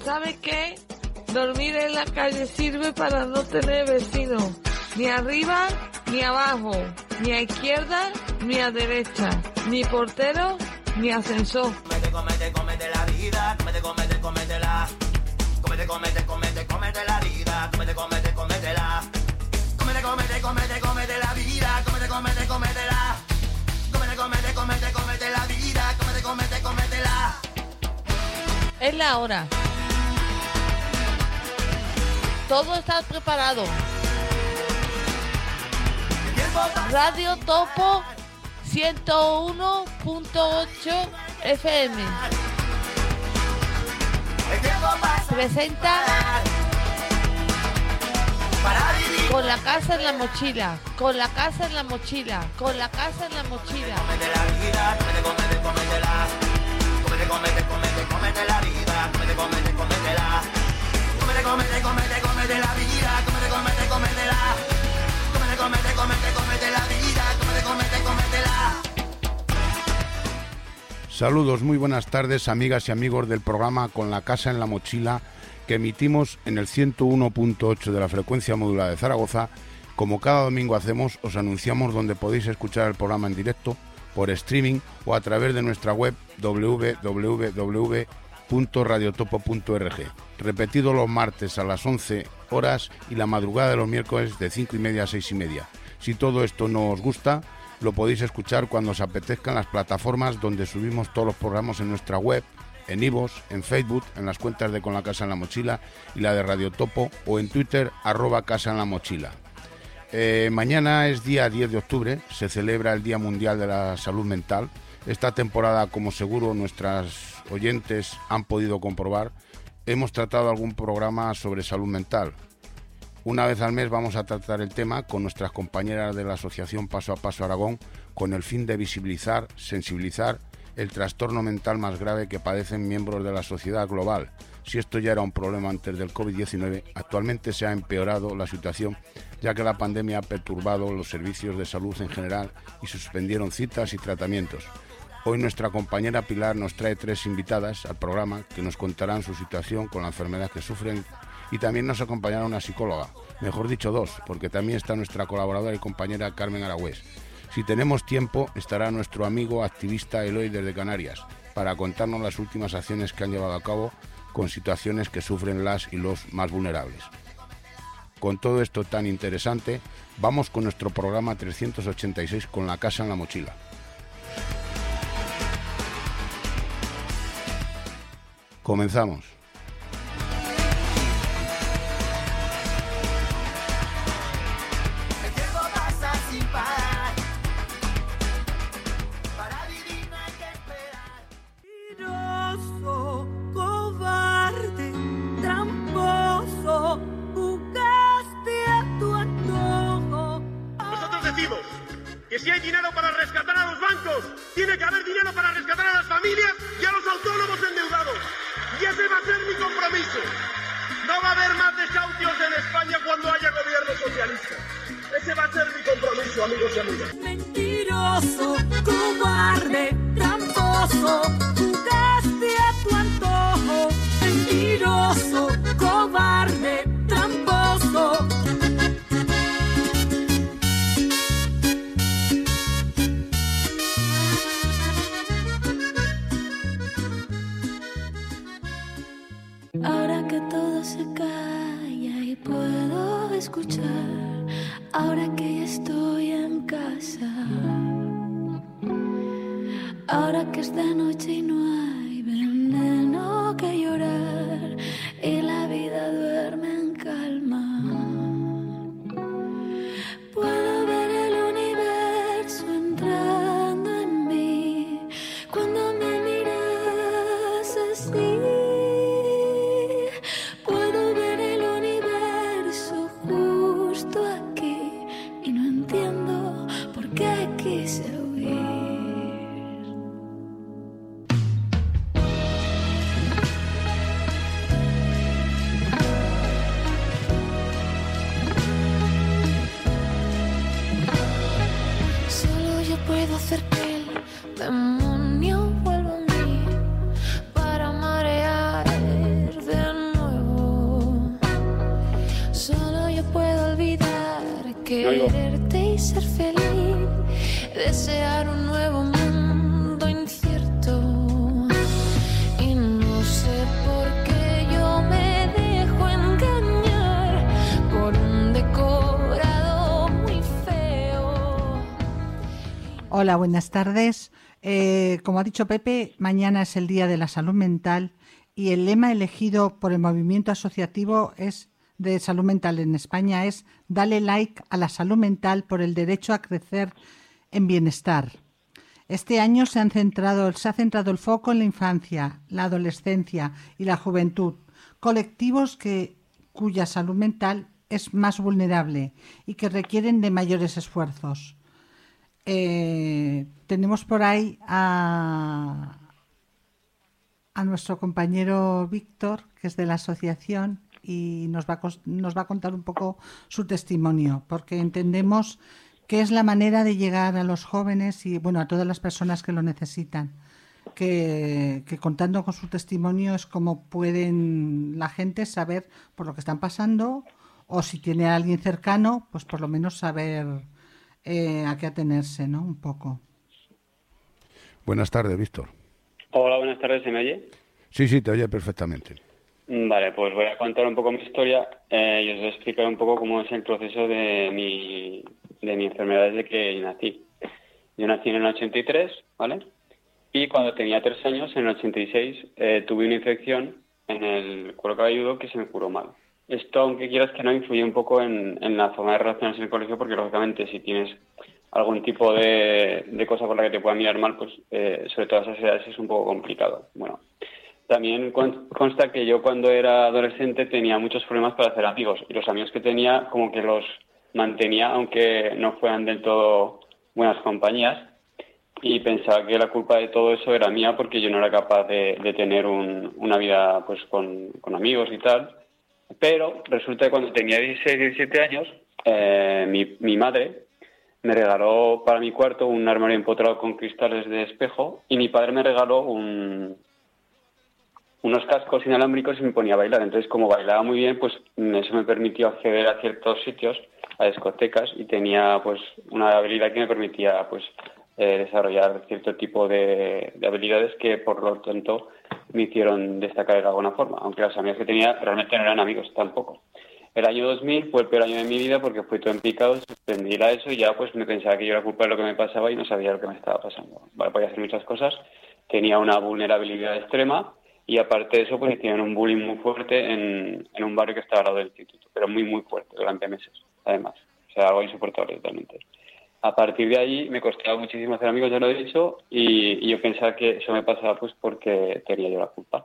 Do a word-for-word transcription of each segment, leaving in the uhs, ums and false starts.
¿Sabe qué? Dormir en la calle sirve para no tener vecinos, ni arriba ni abajo, ni a izquierda ni a derecha, ni portero ni ascensor. Comete, comete, comete la vida, comete, comete, cométela. Comete, comete, comete, comete la vida, comete, comete, cométela. Comete, comete, comete, comete la vida, comete, comete, cométela. Comete, comete, comete, comete la vida, comete, comete, cométela. Es la hora. Todo está preparado. Radio Topo ciento uno punto ocho F M presenta Con la casa en la mochila, con la casa en la mochila, con la casa en la mochila. Comete la vida, comete, comete, cométela. Comete, comete, comete, comete la vida, comete, comete, cométela. Comete, comete, comete, comete la vida, comete, comete, cométela. Comete, comete, comete, comete la vida, comete, comete, cométela. Saludos, muy buenas tardes, amigas y amigos del programa Con la casa en la mochila, que emitimos en el ciento uno punto ocho de la frecuencia modulada de Zaragoza. Como cada domingo hacemos, os anunciamos donde podéis escuchar el programa en directo, por streaming o a través de nuestra web doble u doble u doble u punto radiotopo punto org. Repetido los martes a las once horas y la madrugada de los miércoles de cinco y media a seis y media. Si todo esto no os gusta, lo podéis escuchar cuando os apetezca en las plataformas donde subimos todos los programas en nuestra web, en iVoox, en Facebook, en las cuentas de Con la Casa en la Mochila y la de Radio Topo, o en Twitter, arroba Casa en la Mochila. Eh, mañana es día diez de octubre, se celebra el Día Mundial de la Salud Mental. Esta temporada, como seguro nuestras oyentes han podido comprobar, hemos tratado algún programa sobre salud mental. Una vez al mes vamos a tratar el tema con nuestras compañeras de la Asociación Paso a Paso Aragón, con el fin de visibilizar, sensibilizar el trastorno mental más grave que padecen miembros de la sociedad global. Si esto ya era un problema antes del covid diecinueve, actualmente se ha empeorado la situación, ya que la pandemia ha perturbado los servicios de salud en general y suspendieron citas y tratamientos. Hoy nuestra compañera Pilar nos trae tres invitadas al programa que nos contarán su situación con la enfermedad que sufren, y también nos acompañará una psicóloga, mejor dicho dos, porque también está nuestra colaboradora y compañera Carmen Aragüés. Si tenemos tiempo, estará nuestro amigo activista Eloy desde Canarias para contarnos las últimas acciones que han llevado a cabo con situaciones que sufren las y los más vulnerables. Con todo esto tan interesante, vamos con nuestro programa trescientos ochenta y seis, Con la Casa en la Mochila. Comenzamos. Que si hay dinero para rescatar a los bancos, tiene que haber dinero para rescatar a las familias y a los autónomos endeudados. Y ese va a ser mi compromiso. No va a haber más desahucios en España cuando haya gobierno socialista. Ese va a ser mi compromiso, amigos y amigas. Mentiroso, cobarde, tramposo, jugaste a tu antojo. Mentiroso, cobarde, tramposo. Ahora que todo se calla y puedo escuchar, ahora que ya estoy en casa, ahora que es de noche y no hay veneno que llorar y la vida duerme en calma, puedo ver el universo entrando en mí cuando me miras así. Puedo hacer que el demonio vuelva a mí para marear de Solo yo puedo olvidar, quererte y ser feliz, desear un nuevo mundo incierto. Y no sé por qué yo me dejo engañar por un decorado muy feo. Hola, buenas tardes. Eh, como ha dicho Pepe, mañana es el Día de la Salud Mental y el lema elegido por el movimiento asociativo es de salud mental en España es Dale like a la salud mental por el derecho a crecer en bienestar. Este año se, han centrado, se ha centrado el foco en la infancia, la adolescencia y la juventud, colectivos que, cuya salud mental es más vulnerable y que requieren de mayores esfuerzos. Eh, tenemos por ahí a, a nuestro compañero Víctor, que es de la asociación, y nos va, a, nos va a contar un poco su testimonio, porque entendemos que es la manera de llegar a los jóvenes y bueno a todas las personas que lo necesitan, que, que contando con su testimonio es como pueden la gente saber por lo que están pasando, o si tiene a alguien cercano, pues por lo menos saber eh, a qué atenerse, ¿no? Un poco. Buenas tardes, Víctor. Hola, buenas tardes, ¿se me oye? Sí, sí, te oye perfectamente. Vale, pues voy a contar un poco mi historia eh, y os voy a explicar un poco cómo es el proceso de mi, de mi enfermedad desde que nací. Yo nací en el ochenta y tres, ¿vale? Y cuando tenía tres años, en el ochenta y seis, eh, tuve una infección en el cuero cabelludo que se me curó mal. Esto, aunque quieras que no, influye un poco en, en la forma de relacionarse en el colegio, porque lógicamente si tienes algún tipo de, de cosa por la que te pueda mirar mal, pues eh, sobre todo a esas edades es un poco complicado. Bueno, también consta que yo cuando era adolescente tenía muchos problemas para hacer amigos y los amigos que tenía como que los mantenía aunque no fueran del todo buenas compañías y pensaba que la culpa de todo eso era mía porque yo no era capaz de, de tener un, una vida pues con, con amigos y tal. Pero resulta que cuando tenía dieciséis, diecisiete años eh, mi, mi madre me regaló para mi cuarto un armario empotrado con cristales de espejo y mi padre me regaló un... unos cascos inalámbricos y me ponía a bailar. Entonces, como bailaba muy bien, pues eso me permitió acceder a ciertos sitios, a discotecas, y tenía pues una habilidad que me permitía pues eh, desarrollar cierto tipo de, de habilidades que, por lo tanto, me hicieron destacar de alguna forma, aunque las amigas que tenía realmente no eran amigos tampoco. El año dos mil fue el peor año de mi vida porque fui todo en picado, suspendí la eso y ya pues me pensaba que yo era culpable de lo que me pasaba y no sabía lo que me estaba pasando. Vale, podía hacer muchas cosas, tenía una vulnerabilidad extrema. Y aparte de eso, pues hicieron un bullying muy fuerte en, en un barrio que estaba al lado del instituto, pero muy, muy fuerte, durante meses, además. O sea, algo insoportable totalmente. A partir de ahí me costaba muchísimo hacer amigos, ya lo he dicho, y, y yo pensaba que eso me pasaba pues porque tenía yo la culpa.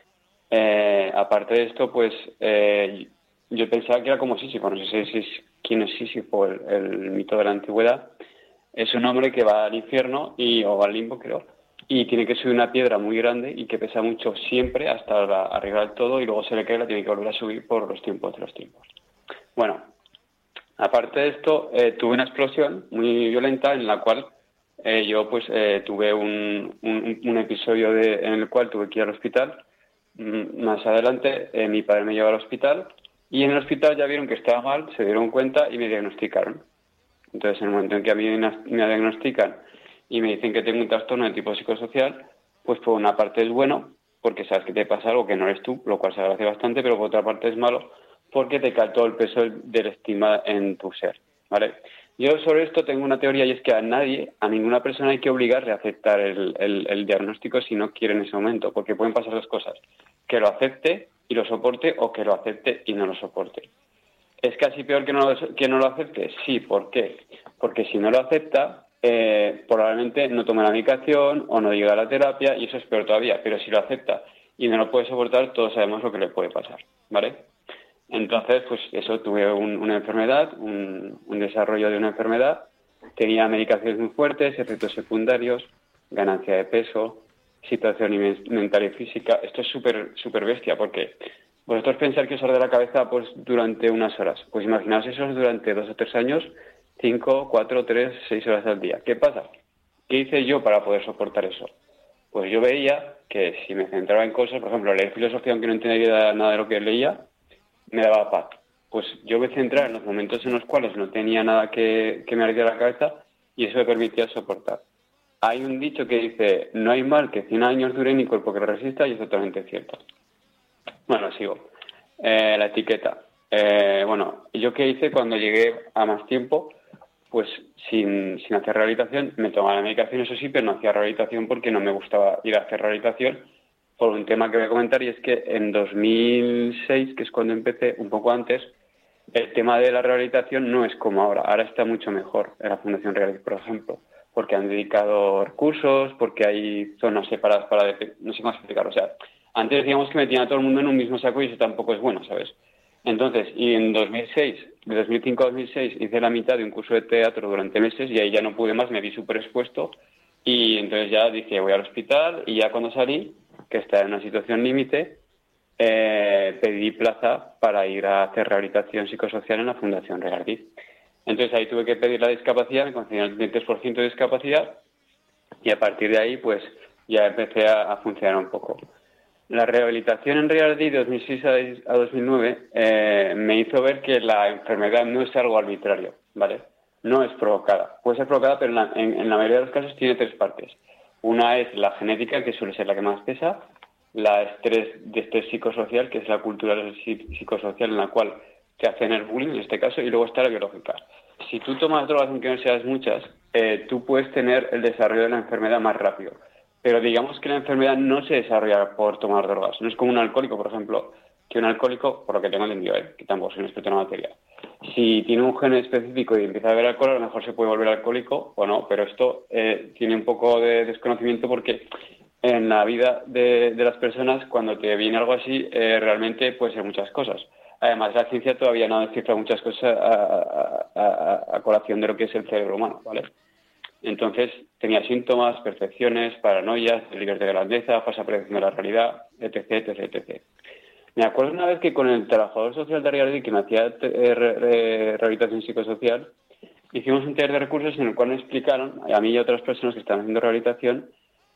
Eh, aparte de esto, pues eh, yo pensaba que era como Sísifo, no sé si es quién es Sísifo, el, el mito de la antigüedad. Es un hombre que va al infierno y o al limbo, creo, y tiene que subir una piedra muy grande y que pesa mucho siempre hasta la, arriba del todo y luego se le cae y la tiene que volver a subir por los tiempos de los tiempos. Bueno, aparte de esto, eh, tuve una explosión muy violenta en la cual eh, yo pues eh, tuve un, un, un episodio de, en el cual tuve que ir al hospital. Mm, más adelante eh, mi padre me llevó al hospital y en el hospital ya vieron que estaba mal, se dieron cuenta y me diagnosticaron. Entonces, en el momento en que a mí me diagnostican y me dicen que tengo un trastorno de tipo psicosocial, pues por una parte es bueno, porque sabes que te pasa algo que no eres tú, lo cual se agradece bastante, pero por otra parte es malo, porque te cae todo el peso de la estima en tu ser, ¿vale? Yo sobre esto tengo una teoría y es que a nadie, a ninguna persona hay que obligarle a aceptar el, el, el diagnóstico si no quiere en ese momento, porque pueden pasar dos cosas, que lo acepte y lo soporte o que lo acepte y no lo soporte. ¿Es casi peor que no lo, que no lo acepte? Sí, ¿por qué? Porque si no lo acepta, Eh, probablemente no tome la medicación o no llegue a la terapia y eso es peor todavía, pero si lo acepta y no lo puede soportar, todos sabemos lo que le puede pasar, ¿vale? Entonces, pues eso, tuve un, una enfermedad, un, un desarrollo de una enfermedad, tenía medicaciones muy fuertes, efectos secundarios, ganancia de peso, situación mental y física. Esto es súper súper bestia porque vosotros pensáis que os arde la cabeza pues durante unas horas, pues imaginaos eso durante dos o tres años, cinco, cuatro, tres, seis horas al día. ¿Qué pasa? ¿Qué hice yo para poder soportar eso? Pues yo veía que si me centraba en cosas, por ejemplo, leer filosofía, aunque no entendía nada de lo que leía, me daba paz. pues yo me centraba en los momentos en los cuales no tenía nada que, que me ardía la cabeza y eso me permitía soportar. Hay un dicho que dice, no hay mal que cien años dure ni cuerpo que lo resista, y es totalmente cierto. Bueno, sigo. Eh, la etiqueta. Eh, bueno, ¿yo qué hice cuando llegué a más tiempo? Pues sin, sin hacer rehabilitación, me tomaba la medicación, eso sí, pero no hacía rehabilitación porque no me gustaba ir a hacer rehabilitación por un tema que voy a comentar, y es que en dos mil seis, que es cuando empecé, un poco antes, el tema de la rehabilitación no es como ahora. Ahora está mucho mejor en la Fundación Real, por ejemplo, porque han dedicado recursos, porque hay zonas separadas para... No sé cómo explicarlo. O sea, antes decíamos que metían a todo el mundo en un mismo saco y eso tampoco es bueno, ¿sabes? Entonces, y en dos mil seis, de dos mil cinco a dos mil seis, hice la mitad de un curso de teatro durante meses y ahí ya no pude más, me vi súper expuesto y entonces ya dije, voy al hospital, y ya cuando salí, que estaba en una situación límite, eh, pedí plaza para ir a hacer rehabilitación psicosocial en la Fundación Regardí. Entonces ahí tuve que pedir la discapacidad, me concedieron el treinta por ciento de discapacidad y a partir de ahí pues ya empecé a, a funcionar un poco. La rehabilitación en Regardí de dos mil seis a dos mil nueve eh, me hizo ver que la enfermedad no es algo arbitrario, ¿vale? No es provocada. Puede ser provocada, pero en la, en, en la mayoría de los casos tiene tres partes. Una es la genética, que suele ser la que más pesa, la estrés de estrés psicosocial, que es la cultura psicosocial en la cual te hacen el bullying, en este caso, y luego está la biológica. Si tú tomas drogas, aunque no seas muchas, eh, tú puedes tener el desarrollo de la enfermedad más rápido. Pero digamos que la enfermedad no se desarrolla por tomar drogas. No es como un alcohólico, por ejemplo, que un alcohólico, por lo que tengo entendido, ¿eh? que tampoco soy un experto en la materia, si tiene un gen específico y empieza a beber alcohol, a lo mejor se puede volver alcohólico o no, pero esto eh, tiene un poco de desconocimiento porque en la vida de, de las personas, cuando te viene algo así, eh, realmente puede ser muchas cosas. Además, la ciencia todavía no descifra muchas cosas a, a, a, a colación de lo que es el cerebro humano, ¿vale? Entonces, tenía síntomas, percepciones, paranoias, delirios de grandeza, falsa percepción de la realidad, etc, etc, etcétera. Me acuerdo una vez que con el trabajador social de Regardí, que me hacía eh, re, re, rehabilitación psicosocial, hicimos un taller de recursos en el cual me explicaron, a mí y a otras personas que estaban haciendo rehabilitación,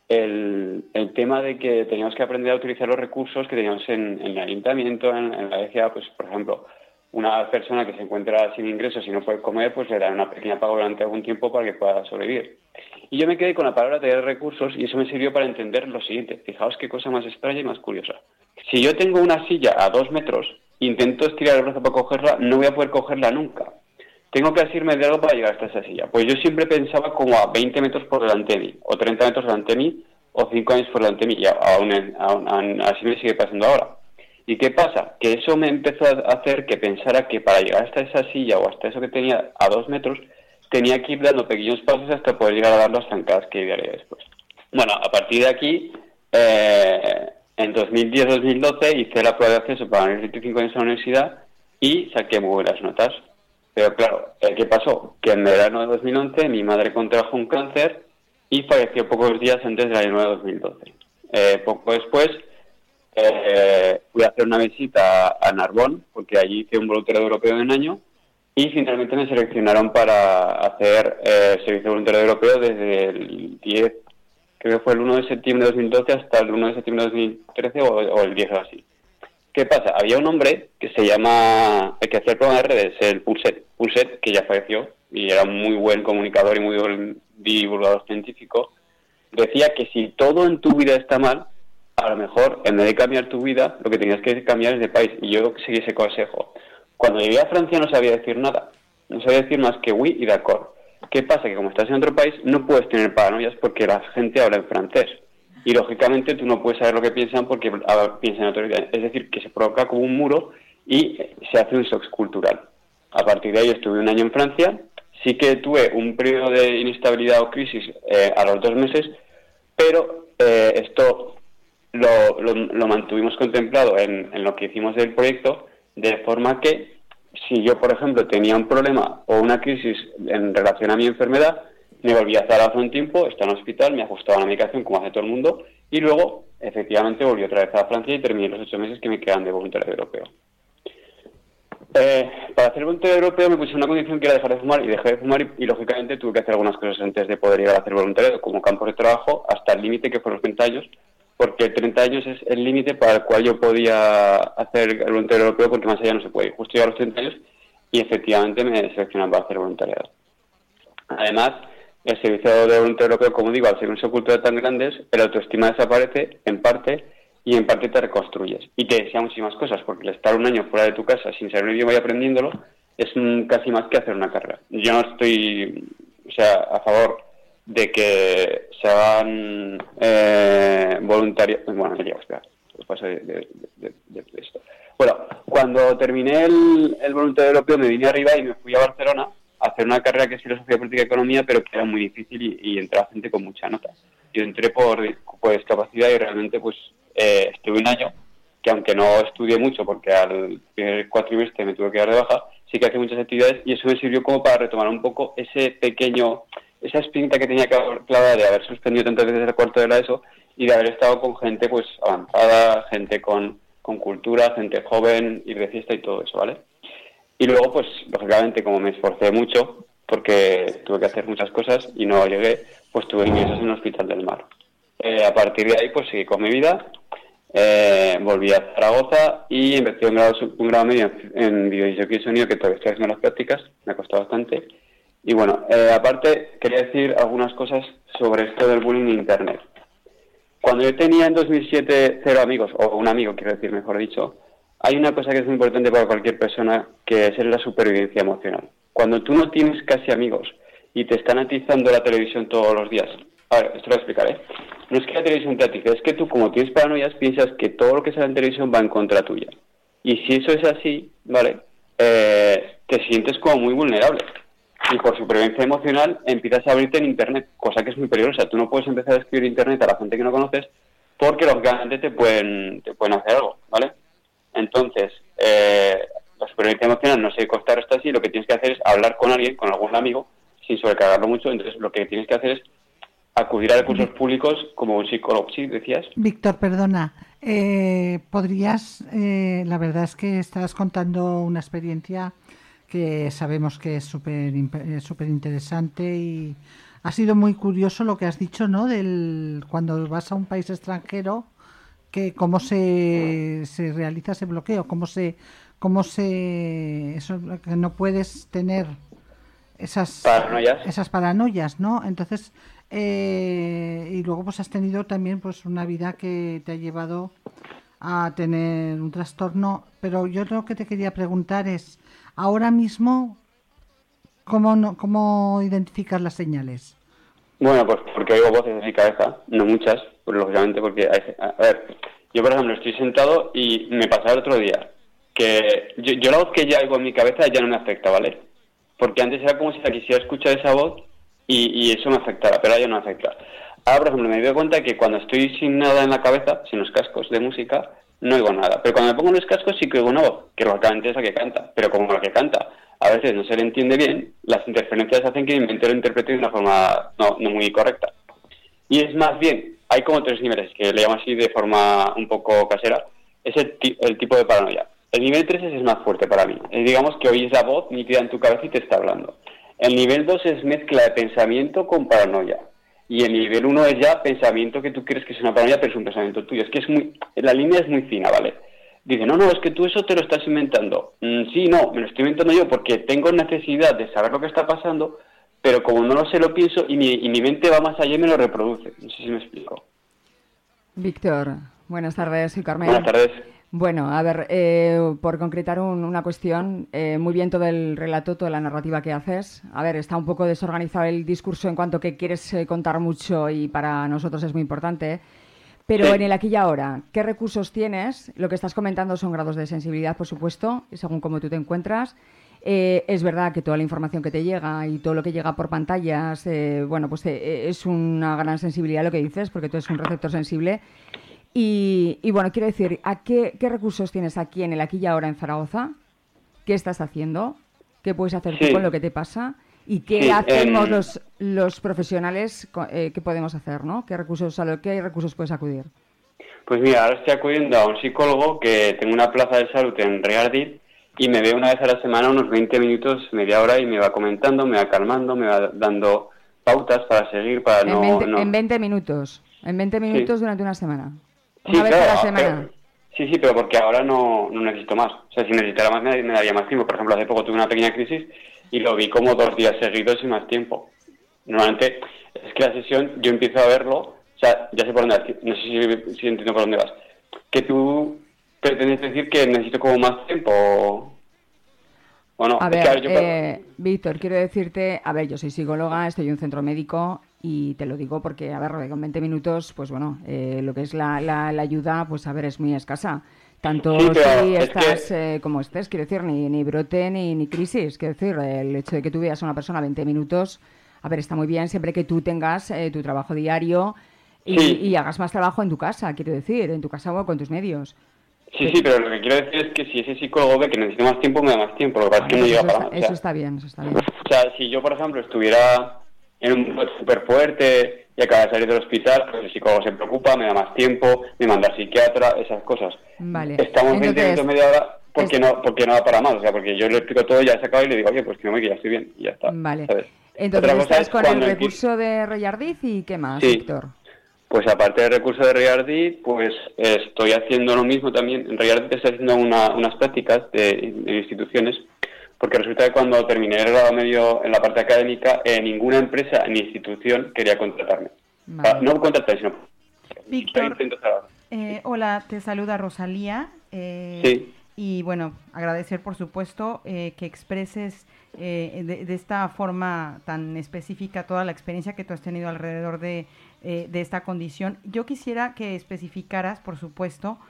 el, el tema de que teníamos que aprender a utilizar los recursos que teníamos en, en el ayuntamiento, en, en la D G A, pues por ejemplo, una persona que se encuentra sin ingresos y no puede comer, pues le dan una pequeña paga durante algún tiempo para que pueda sobrevivir. Y yo me quedé con la palabra taller de recursos y eso me sirvió para entender lo siguiente. Fijaos qué cosa más extraña y más curiosa. Si yo tengo una silla a dos metros, intento estirar el brazo para cogerla, no voy a poder cogerla nunca. Tengo que asirme de algo para llegar hasta esa silla. Pues yo siempre pensaba como a veinte metros por delante de mí, o treinta metros delante de mí, o cinco años por delante de mí, y aún, aún, aún así me sigue pasando ahora. ¿Y qué pasa? Que eso me empezó a hacer que pensara que para llegar hasta esa silla o hasta eso que tenía a dos metros, tenía que ir dando pequeños pasos hasta poder llegar a dar las zancadas que daría después. Bueno, a partir de aquí, eh, en dos mil diez dos mil doce hice la prueba de acceso para los veinticinco años a la universidad y saqué muy buenas notas. Pero claro, ¿qué pasó? Que en verano de dos mil once mi madre contrajo un cáncer y falleció pocos días antes del año nuevo de dos mil doce. Eh, poco después eh, fui a hacer una visita a Narbonne, porque allí hice un voluntariado europeo de un año, y finalmente me seleccionaron para hacer eh, servicio voluntario europeo desde el diez, creo que fue el uno de septiembre de dos mil doce hasta el uno de septiembre de dos mil trece o, o el diez o así. ¿Qué pasa? Había un hombre que se llama, el que hacía el programa de redes, el Pulset, Pulset, que ya falleció y era un muy buen comunicador y muy buen divulgador científico. Decía que si todo en tu vida está mal, a lo mejor en vez de cambiar tu vida, lo que tenías que cambiar es de país. Y yo seguí ese consejo. Cuando llegué a Francia no sabía decir nada. No sabía decir más que oui y d'accord. ¿Qué pasa? Que como estás en otro país no puedes tener paranoias porque la gente habla en francés. Y lógicamente tú no puedes saber lo que piensan porque piensan en otro idioma. Es decir, que se provoca como un muro y se hace un shock cultural. A partir de ahí estuve un año en Francia. Sí que tuve un periodo de inestabilidad o crisis eh, a los dos meses, pero eh, esto lo, lo, lo mantuvimos contemplado en, en lo que hicimos del proyecto, de forma que si yo, por ejemplo, tenía un problema o una crisis en relación a mi enfermedad, me volví a Zaragoza un tiempo, estaba en el hospital, me ajustaba la medicación como hace todo el mundo, y luego, efectivamente, volví otra vez a Francia y terminé los ocho meses que me quedan de voluntariado europeo. Eh, para hacer voluntariado europeo me puse una condición que era dejar de fumar, y dejé de fumar y, y, lógicamente, tuve que hacer algunas cosas antes de poder llegar a hacer voluntariado, como campos de trabajo, hasta el límite que fueron los treinta años, porque treinta años es el límite para el cual yo podía hacer el voluntariado europeo, porque más allá no se puede. Justo yo a los treinta años y efectivamente me seleccionan para hacer voluntariado. Además, el servicio de voluntariado europeo, como digo, al ser unas culturas tan grandes, el autoestima desaparece en parte y en parte te reconstruyes. Y te desea muchísimas cosas, porque el estar un año fuera de tu casa sin saber un idioma y aprendiéndolo es un, casi más que hacer una carrera. Yo no estoy, o sea, a favor de que se hagan eh, voluntarios... Bueno, me llevo, espera, paso de, de, de, de, de esto. Bueno, cuando terminé el, el voluntariado europeo me vine arriba y me fui a Barcelona a hacer una carrera que es Filosofía Política y Economía, pero que era muy difícil y, y entraba gente con mucha nota. Yo entré por, por discapacidad y realmente pues eh, estuve un año, que aunque no estudié mucho porque al primer cuatrimestre me tuve que dar de baja, sí que hacía muchas actividades y eso me sirvió como para retomar un poco ese pequeño, esa espinita que tenía clavada de haber suspendido tantas veces el cuarto de la ESO y de haber estado con gente pues avanzada, gente con, con cultura, gente joven, ir de fiesta y todo eso, ¿vale? Y luego, pues, lógicamente, como me esforcé mucho, porque tuve que hacer muchas cosas y no llegué, pues tuve ingresos en el Hospital del Mar. Eh, a partir de ahí, pues seguí con mi vida, eh, volví a Zaragoza y empecé un grado, un grado medio en, en videojockey y sonido, que todavía estoy haciendo las prácticas, me ha costado bastante. Y bueno, eh, aparte, quería decir algunas cosas sobre esto del bullying en Internet. Cuando yo tenía en dos mil siete cero amigos, o un amigo, quiero decir, mejor dicho, hay una cosa que es muy importante para cualquier persona, que es la supervivencia emocional. Cuando tú no tienes casi amigos y te están atizando la televisión todos los días, a ver, esto lo explicaré, no es que la televisión te atice, es que tú, como tienes paranoias, piensas que todo lo que sale en televisión va en contra tuya. Y si eso es así, ¿vale?, eh, te sientes como muy vulnerable. Y por supervivencia emocional empiezas a abrirte en Internet, cosa que es muy peligrosa. Tú no puedes empezar a escribir Internet a la gente que no conoces porque lógicamente te pueden, te pueden hacer algo, ¿vale? Entonces, eh, la supervivencia emocional no se costar esto así, lo que tienes que hacer es hablar con alguien, con algún amigo, sin sobrecargarlo mucho. Entonces, lo que tienes que hacer es acudir a recursos públicos como un psicólogo. ¿Sí, decías? Víctor, perdona, eh, podrías, eh, la verdad es que estás contando una experiencia que sabemos que es súper súper interesante y ha sido muy curioso lo que has dicho, ¿no?, del cuando vas a un país extranjero, que cómo se, se realiza ese bloqueo, cómo se cómo se eso, que no puedes tener esas paranoias, esas paranoias, ¿no? Entonces eh, y luego pues has tenido también pues una vida que te ha llevado a tener un trastorno, pero yo lo que te quería preguntar es, ahora mismo, ¿cómo no, cómo identificas las señales? Bueno, pues porque oigo voces en mi cabeza, no muchas, pues lógicamente porque hay, a ver, yo por ejemplo estoy sentado y me pasaba el otro día que yo, yo la voz que ya oigo en mi cabeza ya no me afecta, ¿vale? Porque antes era como si la quisiera escuchar esa voz y, y eso me afectara, pero ahora ya no me afecta. Ahora, por ejemplo, me doy cuenta que cuando estoy sin nada en la cabeza, sin los cascos de música, no oigo nada. Pero cuando me pongo los cascos sí que oigo una voz, que lógicamente es la que canta. Pero como la que canta a veces no se le entiende bien, las interferencias hacen que mi mente lo interprete de una forma no, no muy correcta. Y es más bien, hay como tres niveles, que le llamo así de forma un poco casera, es el, ti- el tipo de paranoia. El nivel tres es más fuerte para mí. Es, digamos que oyes la voz nítida en tu cabeza y te está hablando. El nivel dos es mezcla de pensamiento con paranoia. Y el nivel uno es ya pensamiento que tú crees que es una paranoia, pero es un pensamiento tuyo. Es que es muy, la línea es muy fina, ¿vale? Dice, no, no, es que tú eso te lo estás inventando. Mm, sí, no, me lo estoy inventando yo porque tengo necesidad de saber lo que está pasando, pero como no lo sé, lo pienso y mi, y mi mente va más allá y me lo reproduce. No sé si me explico. Víctor, buenas tardes, soy Carmen. Buenas tardes. Bueno, a ver, eh, por concretar un, una cuestión, eh, muy bien todo el relato, toda la narrativa que haces. A ver, está un poco desorganizado el discurso en cuanto que quieres eh, contar mucho y para nosotros es muy importante. Pero sí. En el aquí y ahora, ¿qué recursos tienes? Lo que estás comentando son grados de sensibilidad, por supuesto, según cómo tú te encuentras. Eh, es verdad que toda la información que te llega y todo lo que llega por pantallas, eh, bueno, pues eh, es una gran sensibilidad lo que dices, porque tú eres un receptor sensible. Y, y bueno, quiero decir, ¿a qué, qué recursos tienes aquí en el aquí y ahora en Zaragoza? ¿Qué estás haciendo? ¿Qué puedes hacer sí. tú con lo que te pasa? ¿Y qué sí, hacemos eh... los, los profesionales? Eh, ¿Qué podemos hacer, no? ¿Qué recursos, a lo, qué recursos puedes acudir? Pues mira, ahora estoy acudiendo a un psicólogo que tengo una plaza de salud en Regardit y me ve una vez a la semana unos veinte minutos, media hora, y me va comentando, me va calmando, me va dando pautas para seguir, para en no... veinte, no... En veinte minutos. En veinte minutos sí. durante una semana. Una sí, vez claro, a la semana. Pero, sí, sí, pero porque ahora no, no necesito más. O sea, si necesitara más, me, me daría más tiempo. Por ejemplo, hace poco tuve una pequeña crisis y lo vi como dos días seguidos y más tiempo. Normalmente, es que la sesión, yo empiezo a verlo, o sea, ya sé por dónde vas, no sé si, si entiendo por dónde vas. Que tú pretendes decir que necesito como más tiempo o, o no. A Es ver, que, a ver, yo eh, Víctor, quiero decirte, a ver, yo soy psicóloga, estoy en un centro médico y te lo digo porque, a ver, con veinte minutos, pues bueno, eh, lo que es la, la, la ayuda, pues a ver, es muy escasa. Tanto Sí, pero si es estás que- eh, como estés, quiero decir, ni, ni brote ni, ni crisis, quiero decir, el hecho de que tú veas a una persona veinte minutos, a ver, está muy bien siempre que tú tengas eh, tu trabajo diario y, Sí. y hagas más trabajo en tu casa, quiero decir, en tu casa o con tus medios. Sí, sí, pero lo que quiero decir es que si ese psicólogo ve que necesito más tiempo, me da más tiempo. Lo que pasa es que no Eso llega está, para más. O eso sea, está bien, eso está bien. o sea, si yo, por ejemplo, estuviera en un momento súper fuerte y acaba de salir del hospital, pues el psicólogo se preocupa, me da más tiempo, me manda al psiquiatra, esas cosas. Vale. Estamos veinte Entonces, minutos, media hora, porque es- no porque no da para más. O sea, porque yo le explico todo, ya he sacado y le digo, oye, pues que no me que ya estoy bien, y ya está. Vale. ¿sabes? Entonces Otra cosa estás es con el cuando empie- recurso de Reyardiz y ¿qué más, Sí. Víctor? Pues aparte del recurso de Reyardiz, pues eh, estoy haciendo lo mismo también. En Reyardiz estoy haciendo una- unas prácticas de, de instituciones, porque resulta que cuando terminé el grado medio en la parte académica, eh, ninguna empresa ni institución quería contratarme. Vale. Ah, no contratarme, sino... Víctor, intento hacer- eh, hola, te saluda Rosalía. eh, Sí. Y bueno, agradecer por supuesto eh, que expreses eh, de, de esta forma tan específica toda la experiencia que tú has tenido alrededor de, eh, de esta condición. Yo quisiera que especificaras, por supuesto,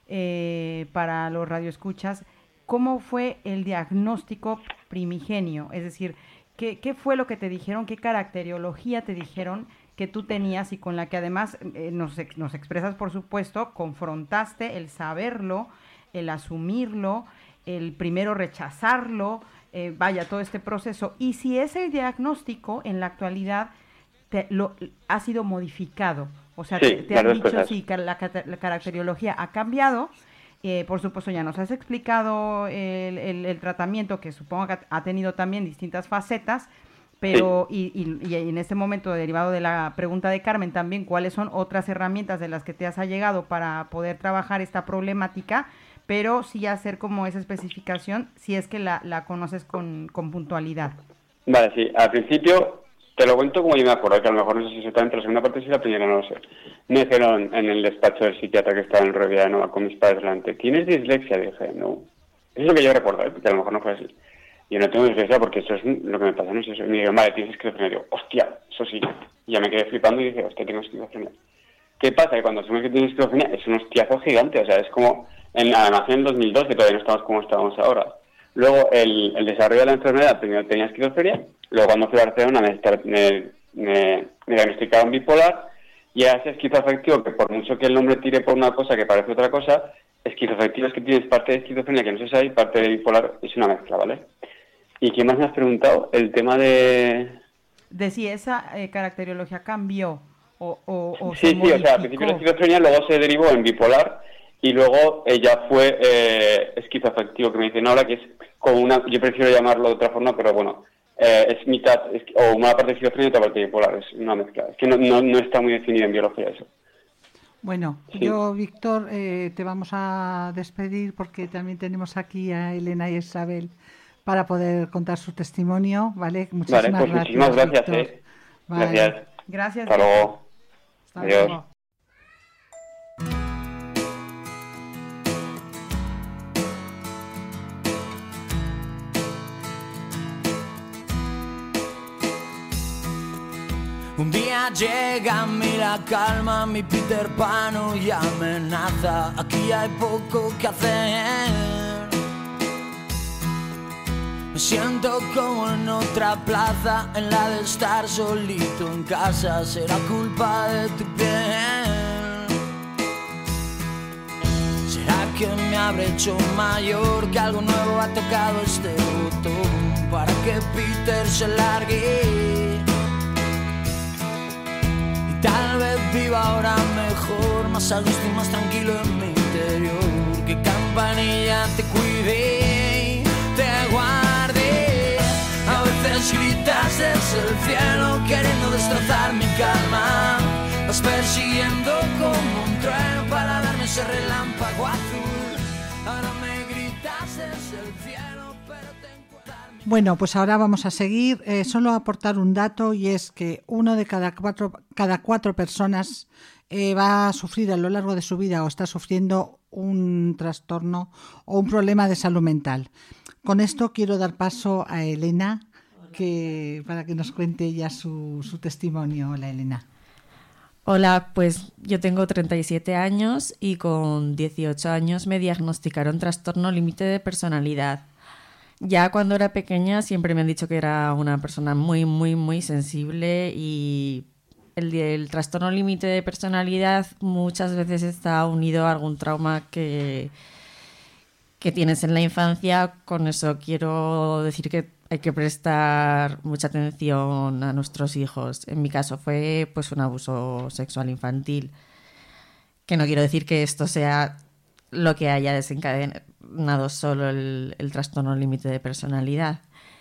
eh, para los radioescuchas, cómo fue el diagnóstico primigenio, es decir, ¿qué, qué fue lo que te dijeron, qué caracteriología te dijeron que tú tenías y con la que además eh, nos, ex- nos expresas, por supuesto, confrontaste el saberlo, el asumirlo, el primero rechazarlo, eh, vaya, todo este proceso. Y si ese diagnóstico en la actualidad te, lo, ha sido modificado, o sea, Sí, te, te las han dos dicho cosas. sí, que la, cata- la caracteriología ha cambiado. Eh, por supuesto, ya nos has explicado el, el- el tratamiento, que supongo que ha- ha tenido también distintas facetas, pero y, y- y en este momento, derivado de la pregunta de Carmen también, ¿cuáles son otras herramientas de las que te has allegado para poder trabajar esta problemática? Pero sí hacer como esa especificación, si es que la, la conoces con, con puntualidad. Vale, sí. Al principio, te lo cuento como yo me acuerdo, que a lo mejor no sé si exactamente la segunda parte, si la primera no lo sé. Me dijeron en el despacho del psiquiatra que estaba en Revilla de Nova con mis padres delante, ¿tienes dislexia? Dije, no. Eso es lo que yo recuerdo, ¿eh? Porque a lo mejor no fue así. Yo no tengo dislexia porque eso es lo que me pasa, no es eso. Y me dijeron, vale, tienes esquizofrenia. Digo, hostia, eso sí. Y ya me quedé flipando y dije, hostia, tengo esquizofrenia. ¿Qué pasa? Que cuando asumes que tienes esquizofrenia es un hostiazo gigante, o sea, es como, en, además en el dos mil dos, que todavía no estamos como estábamos ahora. Luego, el, el desarrollo de la enfermedad, primero tenía esquizofrenia, luego cuando fui a Barcelona me, me, me, me diagnosticaron bipolar, y a ese esquizoafectivo, que por mucho que el nombre tire por una cosa que parece otra cosa, esquizoafectivo es que tienes parte de esquizofrenia que no se sabe y parte de bipolar es una mezcla, ¿vale? ¿Y qué más me has preguntado? El tema de... De si esa eh, caracteriología cambió o, o, o Sí, se sí, o sea, al modificó. principio la esquizofrenia, luego se derivó en bipolar y luego ella fue eh, esquizoafectivo, que me dicen ahora que es como una, yo prefiero llamarlo de otra forma, pero bueno, eh, es mitad, es, o una parte de esquizofrenia y otra parte bipolar, es una mezcla. Es que no, no, no está muy definido en biología eso. Bueno, Sí. yo, Víctor, eh, te vamos a despedir porque también tenemos aquí a Elena y Isabel para poder contar su testimonio, ¿vale? Muchísimas Vale, pues gracias, muchísimas gracias, Víctor. eh. Vale, Gracias. Gracias. Hasta luego. hasta Adiós. luego. Un día llega a mí la calma, mi Peter Pan y amenaza. Aquí hay poco que hacer. Me siento como en otra plaza, en la de estar solito en casa. Será culpa de tu piel. ¿Será que me habré hecho mayor? Que algo nuevo ha tocado este botón para que Peter se largue. Tal vez viva ahora mejor, más a gusto y más tranquilo en mi interior. Que Campanilla te cuide, te guarde. A veces gritas desde el cielo queriendo destrozar mi calma. Vas persiguiendo como un trueno para darme ese relámpago azul. Ahora me gritas es el cielo, pero te encuentro. Bueno, pues ahora vamos a seguir. Eh, solo aportar un dato, y es que uno de cada cuatro, cada cuatro personas eh, va a sufrir a lo largo de su vida o está sufriendo un trastorno o un problema de salud mental. Con esto quiero dar paso a Elena, que para que nos cuente ella su, su testimonio. Hola, Elena. Hola, pues yo tengo treinta y siete años y con dieciocho años me diagnosticaron trastorno límite de personalidad. Ya cuando era pequeña siempre me han dicho que era una persona muy, muy, muy sensible, y el, el trastorno límite de personalidad muchas veces está unido a algún trauma que, que tienes en la infancia. Con eso quiero decir que hay que prestar mucha atención a nuestros hijos. En mi caso fue pues un abuso sexual infantil, que no quiero decir que esto sea lo que haya desencadenado solo el, el trastorno límite de personalidad.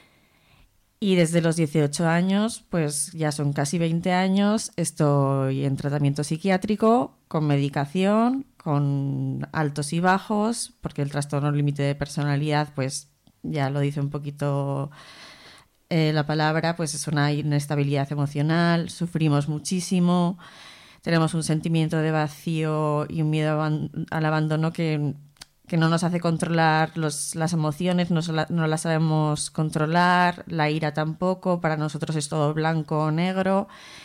Y desde los dieciocho años, pues ya son casi veinte años, estoy en tratamiento psiquiátrico, con medicación, con altos y bajos, porque el trastorno límite de personalidad, pues ya lo dice un poquito eh, la palabra, pues es una inestabilidad emocional, sufrimos muchísimo, tenemos un sentimiento de vacío y un miedo al abandono que, que no nos hace controlar los, las emociones, no, no las sabemos controlar, la ira tampoco, para nosotros es todo blanco o negro.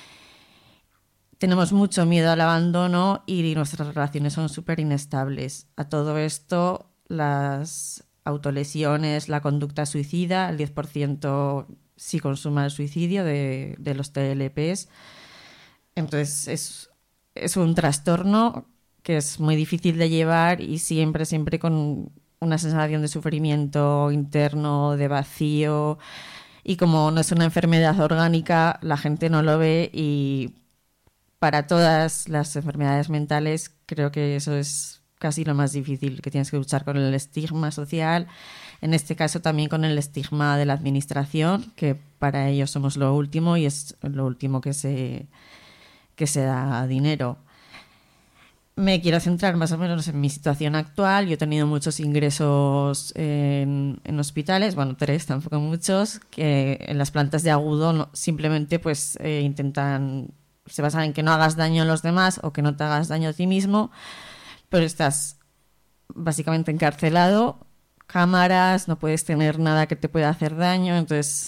Tenemos mucho miedo al abandono y nuestras relaciones son súper inestables. A todo esto, las autolesiones, la conducta suicida, el diez por ciento sí consuma el suicidio de, de los T L Ps. Entonces es, es un trastorno que es muy difícil de llevar y siempre, siempre con una sensación de sufrimiento interno, de vacío. Y como no es una enfermedad orgánica, la gente no lo ve, y para todas las enfermedades mentales creo que eso es casi lo más difícil, que tienes que luchar con el estigma social, en este caso también con el estigma de la administración, que para ellos somos lo último y es lo último que se, que se da dinero. Me quiero centrar más o menos en mi situación actual. Yo he tenido muchos ingresos en, en hospitales, bueno, tres, tampoco muchos, que en las plantas de agudo no, simplemente pues eh, intentan, se basan en que no hagas daño a los demás o que no te hagas daño a ti mismo, pero estás básicamente encarcelado, cámaras, no puedes tener nada que te pueda hacer daño, entonces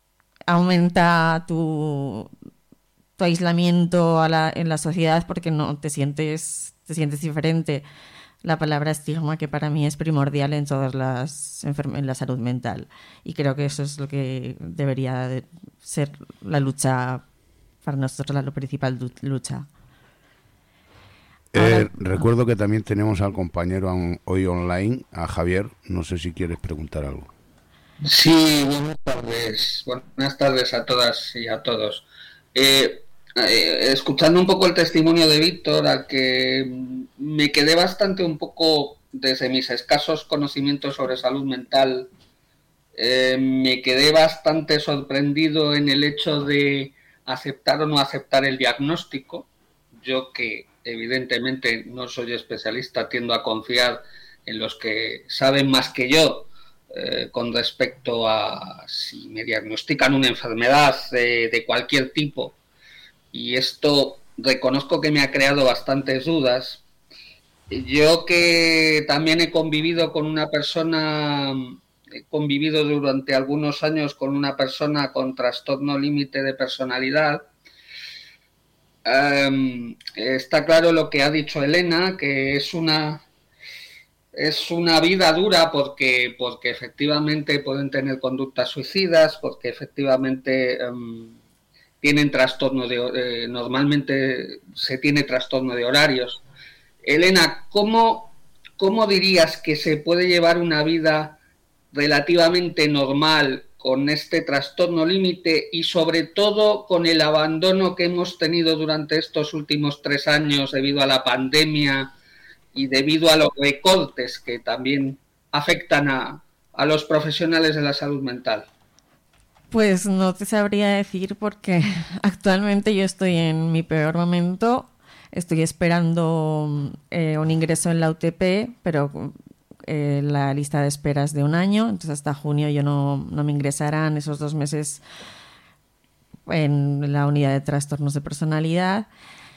aumenta tu, tu aislamiento a la, en la sociedad porque no te sientes, te sientes diferente. La palabra estigma, que para mí es primordial en todas las enferme- en la salud mental, y creo que eso es lo que debería de ser la lucha para nosotros, la principal lucha. Eh, recuerdo que también tenemos al compañero on, hoy online, a Javier. No sé si quieres preguntar algo. Sí, buenas tardes. Buenas tardes a todas y a todos. Eh, eh, escuchando un poco el testimonio de Víctor, al que me quedé bastante un poco, desde mis escasos conocimientos sobre salud mental, eh, me quedé bastante sorprendido en el hecho de aceptar o no aceptar el diagnóstico. Yo que evidentemente no soy especialista, tiendo a confiar en los que saben más que yo eh, con respecto a si me diagnostican una enfermedad eh, de cualquier tipo, y esto reconozco que me ha creado bastantes dudas. Yo que también he convivido con una persona, he convivido durante algunos años con una persona con trastorno límite de personalidad. Um, está claro lo que ha dicho Elena, que es una es una vida dura porque porque efectivamente pueden tener conductas suicidas, porque efectivamente um, tienen trastorno de eh, normalmente se tiene trastorno de horarios. Elena, ¿cómo cómo dirías que se puede llevar una vida relativamente normal con este trastorno límite y sobre todo con el abandono que hemos tenido durante estos últimos tres años debido a la pandemia y debido a los recortes que también afectan a, a los profesionales de la salud mental? Pues no te sabría decir porque actualmente yo estoy en mi peor momento. Estoy esperando eh, un ingreso en la U T P, pero eh, la lista de espera es de un año, entonces hasta junio yo no, no me ingresarán esos dos meses en la unidad de trastornos de personalidad.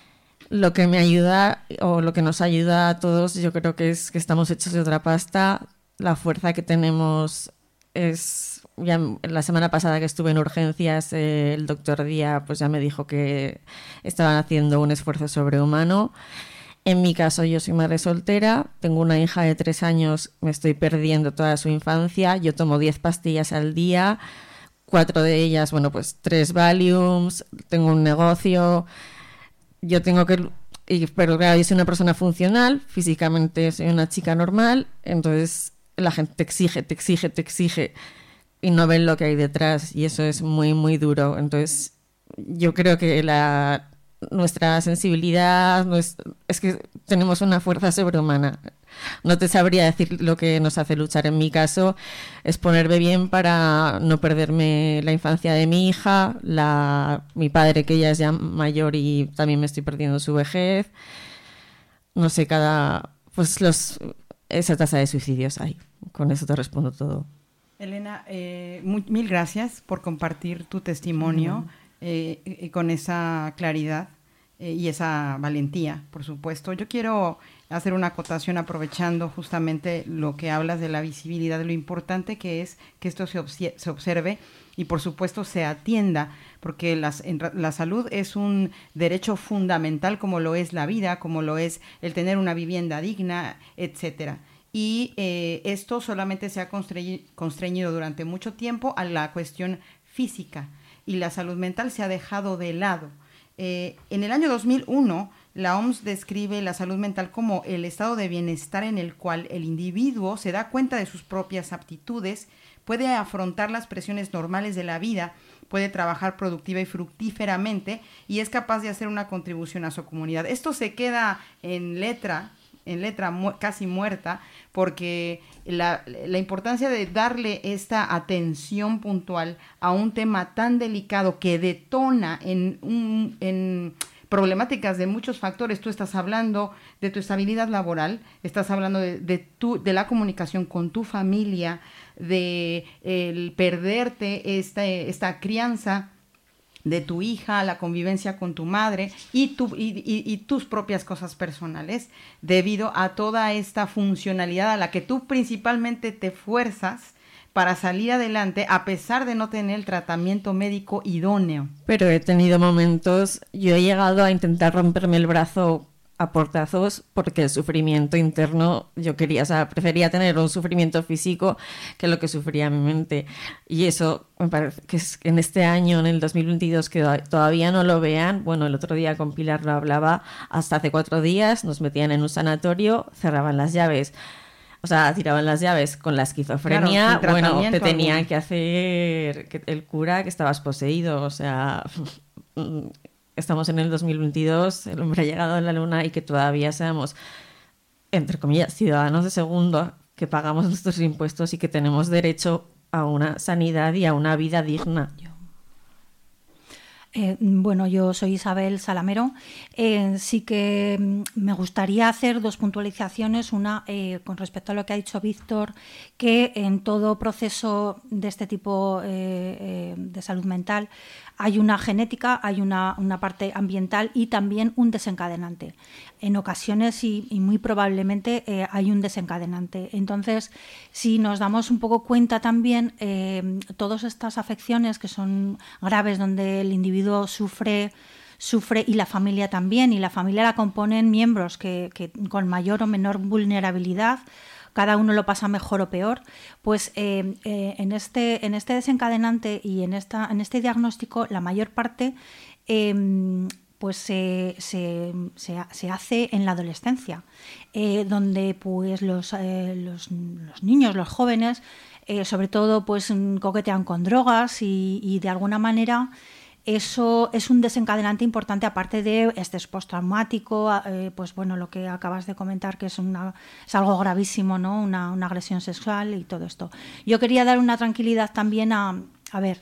Lo que me ayuda, o lo que nos ayuda a todos, yo creo que es que estamos hechos de otra pasta. La fuerza que tenemos es... Ya la semana pasada que estuve en urgencias, eh, el doctor Díaz pues ya me dijo que estaban haciendo un esfuerzo sobrehumano. En mi caso, yo soy madre soltera, tengo una hija de tres años, me estoy perdiendo toda su infancia. Yo tomo diez pastillas al día, cuatro de ellas, bueno, pues tres Valiums, tengo un negocio... Yo tengo que... Y, pero claro, yo soy una persona funcional, físicamente soy una chica normal, entonces la gente te exige, te exige, te exige y no ven lo que hay detrás y eso es muy, muy duro. Entonces yo creo que la, nuestra sensibilidad no es, es que tenemos una fuerza sobrehumana. No te sabría decir lo que nos hace luchar. En mi caso es ponerme bien para no perderme la infancia de mi hija, la, mi padre que ya es ya mayor y también me estoy perdiendo su vejez. No sé, cada... Pues los esa tasa de suicidios hay. Con eso te respondo todo. Elena, eh, muy, mil gracias por compartir tu testimonio uh-huh. eh, eh, con esa claridad eh, y esa valentía, por supuesto. Yo quiero hacer una acotación aprovechando justamente lo que hablas de la visibilidad, de lo importante que es que esto se, obs- se observe y por supuesto se atienda, porque las, en, la salud es un derecho fundamental como lo es la vida, como lo es el tener una vivienda digna, etcétera. Y eh, esto solamente se ha constreñi- constreñido durante mucho tiempo a la cuestión física y la salud mental se ha dejado de lado. Eh, en el año dos mil uno, la O M S describe la salud mental como el estado de bienestar en el cual el individuo se da cuenta de sus propias aptitudes, puede afrontar las presiones normales de la vida, puede trabajar productiva y fructíferamente y es capaz de hacer una contribución a su comunidad. Esto se queda en letra, en letra mu- casi muerta, porque la, la importancia de darle esta atención puntual a un tema tan delicado que detona en un... En, problemáticas de muchos factores. Tú estás hablando de tu estabilidad laboral, estás hablando de, de, tu, de la comunicación con tu familia, de el perderte esta, esta crianza de tu hija, la convivencia con tu madre y, tu, y, y, y tus propias cosas personales, debido a toda esta funcionalidad a la que tú principalmente te fuerzas para salir adelante a pesar de no tener el tratamiento médico idóneo. Pero he tenido momentos, yo he llegado a intentar romperme el brazo a portazos porque el sufrimiento interno, yo quería, o sea, prefería tener un sufrimiento físico que lo que sufría mi mente. Y eso me parece que es en este año, en el dos mil veintidós, que todavía no lo vean. Bueno, el otro día con Pilar lo hablaba, hasta hace cuatro días nos metían en un sanatorio, cerraban las llaves. O sea, tiraban las llaves con la esquizofrenia, claro, bueno, te tenían alguno. que hacer que el cura que estabas poseído, o sea, estamos en el dos mil veintidós, el hombre ha llegado a la luna y que todavía seamos, entre comillas, ciudadanos de segundo, que pagamos nuestros impuestos y que tenemos derecho a una sanidad y a una vida digna. Eh, bueno, yo soy Isabel Salamero. Eh, sí que me gustaría hacer dos puntualizaciones. Una, eh, con respecto a lo que ha dicho Víctor, que en todo proceso de este tipo eh, eh, de salud mental hay una genética, hay una, una parte ambiental y también un desencadenante. En ocasiones y, y muy probablemente eh, hay un desencadenante. Entonces, si nos damos un poco cuenta también, eh, todas estas afecciones que son graves, donde el individuo sufre, sufre y la familia también, y la familia la componen miembros que, que con mayor o menor vulnerabilidad, cada uno lo pasa mejor o peor, pues eh, eh, en, este, en este desencadenante y en, esta, en este diagnóstico la mayor parte eh, pues se, se, se, se hace en la adolescencia, eh, donde pues los, eh, los, los niños, los jóvenes, eh, sobre todo pues coquetean con drogas y, y de alguna manera eso es un desencadenante importante, aparte de estrés postraumático, eh, pues bueno, lo que acabas de comentar, que es, una, es algo gravísimo, ¿no? Una, una agresión sexual y todo esto. Yo quería dar una tranquilidad también a, a ver,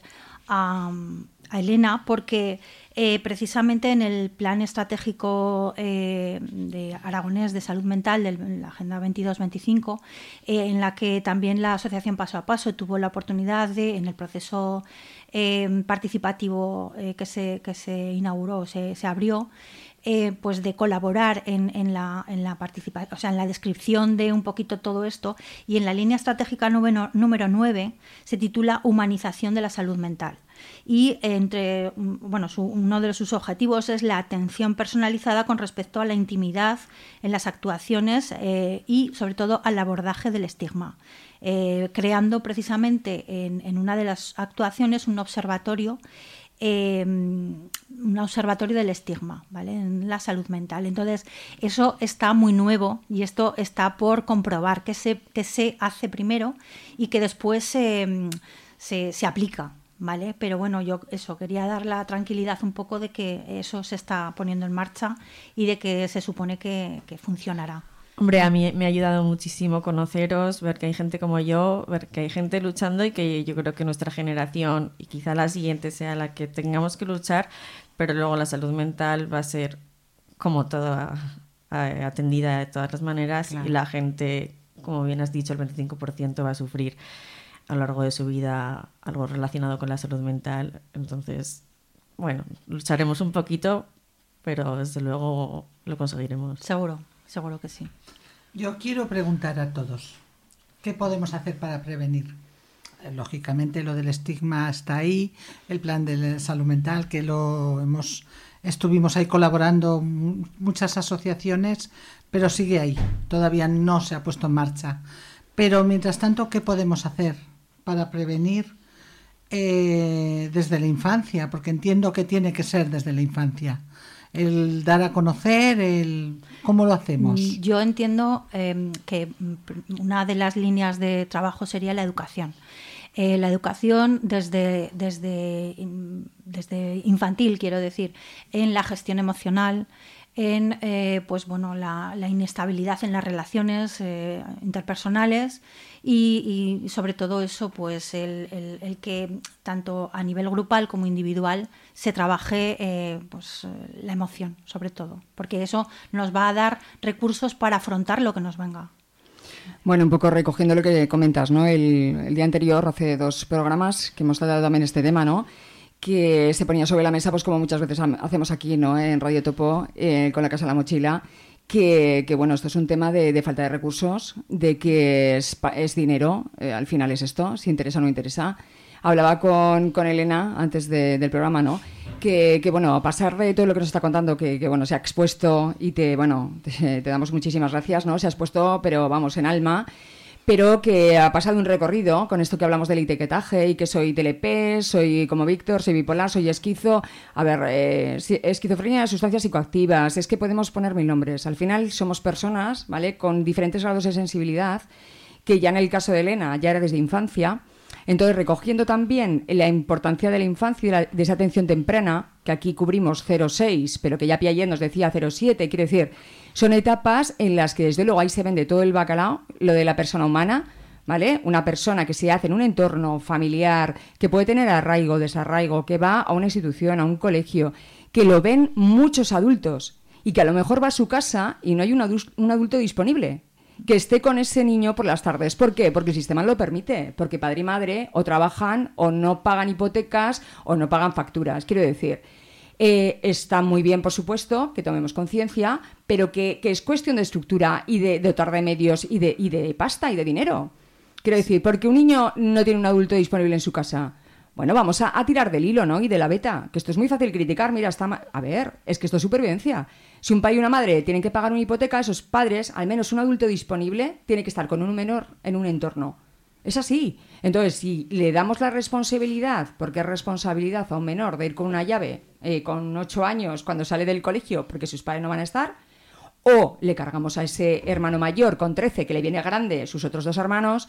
a, a Elena porque eh, precisamente en el plan estratégico eh, de aragonés de salud mental de la Agenda veintidós veinticinco, eh, en la que también la Asociación Paso a Paso tuvo la oportunidad de, en el proceso eh, participativo eh, que, se, que se inauguró, se, se abrió, Eh, pues de colaborar en, en la en la participa- o sea, en la descripción de un poquito todo esto, y en la línea estratégica número, número nueve se titula Humanización de la salud mental. Y entre bueno, su, uno de sus objetivos es la atención personalizada con respecto a la intimidad en las actuaciones eh, y sobre todo al abordaje del estigma, eh, creando precisamente en, en una de las actuaciones un observatorio Eh, un observatorio del estigma, ¿vale?, en la salud mental. Entonces, eso está muy nuevo y esto está por comprobar que se, que se hace primero y que después se, se, se aplica, ¿vale? Pero bueno, yo eso, quería dar la tranquilidad un poco de que eso se está poniendo en marcha y de que se supone que, que funcionará. Hombre, a mí me ha ayudado muchísimo conoceros, ver que hay gente como yo, ver que hay gente luchando y que yo creo que nuestra generación y quizá la siguiente sea la que tengamos que luchar, pero luego la salud mental va a ser como toda eh, atendida de todas las maneras. Claro. Y la gente, como bien has dicho, el veinticinco por ciento va a sufrir a lo largo de su vida algo relacionado con la salud mental. Entonces, bueno, lucharemos un poquito, pero desde luego lo conseguiremos. Seguro. Seguro que sí. Yo quiero preguntar a todos, ¿qué podemos hacer para prevenir? Lógicamente lo del estigma está ahí, el plan de salud mental que lo hemos, estuvimos ahí colaborando muchas asociaciones, pero sigue ahí, todavía no se ha puesto en marcha. Pero mientras tanto, ¿qué podemos hacer para prevenir eh, desde la infancia? Porque entiendo que tiene que ser desde la infancia. El dar a conocer, el ¿cómo lo hacemos? Yo entiendo eh, que una de las líneas de trabajo sería la educación. Eh, la educación desde, desde, desde infantil, quiero decir, en la gestión emocional, en eh, pues bueno, la, la inestabilidad en las relaciones eh, interpersonales y, y sobre todo eso, pues el, el, el que tanto a nivel grupal como individual se trabaje eh, pues la emoción, sobre todo, porque eso nos va a dar recursos para afrontar lo que nos venga. Bueno, un poco recogiendo lo que comentas, ¿no? El, el día anterior, hace dos programas que hemos tratado también este tema, ¿no?, que se ponía sobre la mesa, pues como muchas veces hacemos aquí, ¿no?, en Radio Topo, eh, con la Casa de la Mochila, que, que bueno, esto es un tema de, de falta de recursos, de que es, es dinero, eh, al final es esto, si interesa o no interesa. Hablaba con, con Elena antes de, del programa, ¿no?, que, que bueno, a pasar de todo lo que nos está contando, que, que bueno, se ha expuesto y te, bueno, te, te damos muchísimas gracias, ¿no?, se ha expuesto, pero vamos, en alma, pero que ha pasado un recorrido con esto que hablamos del etiquetaje y que soy T L P, soy como Víctor, soy bipolar, soy esquizo. A ver, eh, esquizofrenia de sustancias psicoactivas, es que podemos poner mil nombres. Al final somos personas, ¿vale?, con diferentes grados de sensibilidad, que ya en el caso de Elena ya era desde infancia. Entonces, recogiendo también la importancia de la infancia y de, la, de esa atención temprana, que aquí cubrimos cero seis, pero que ya Piaget nos decía cero siete, quiere decir, son etapas en las que desde luego ahí se vende todo el bacalao, lo de la persona humana, ¿vale? Una persona que se hace en un entorno familiar, que puede tener arraigo, desarraigo, que va a una institución, a un colegio, que lo ven muchos adultos y que a lo mejor va a su casa y no hay un, adu- un adulto disponible que esté con ese niño por las tardes. ¿Por qué? Porque el sistema lo permite, porque padre y madre o trabajan o no pagan hipotecas o no pagan facturas. Quiero decir, eh, está muy bien, por supuesto, que tomemos conciencia, pero que, que es cuestión de estructura y de, de dotar de medios y de, y de pasta y de dinero. Quiero decir, porque un niño no tiene un adulto disponible en su casa. Bueno, vamos a, a tirar del hilo, ¿no?, y de la beta, que esto es muy fácil criticar. Mira, está ma- a ver, es que esto es supervivencia. Si un padre y una madre tienen que pagar una hipoteca, esos padres, al menos un adulto disponible, tiene que estar con un menor en un entorno. Es así. Entonces, si le damos la responsabilidad, porque es responsabilidad a un menor de ir con una llave eh, con ocho años cuando sale del colegio porque sus padres no van a estar, o le cargamos a ese hermano mayor con trece que le viene grande sus otros dos hermanos,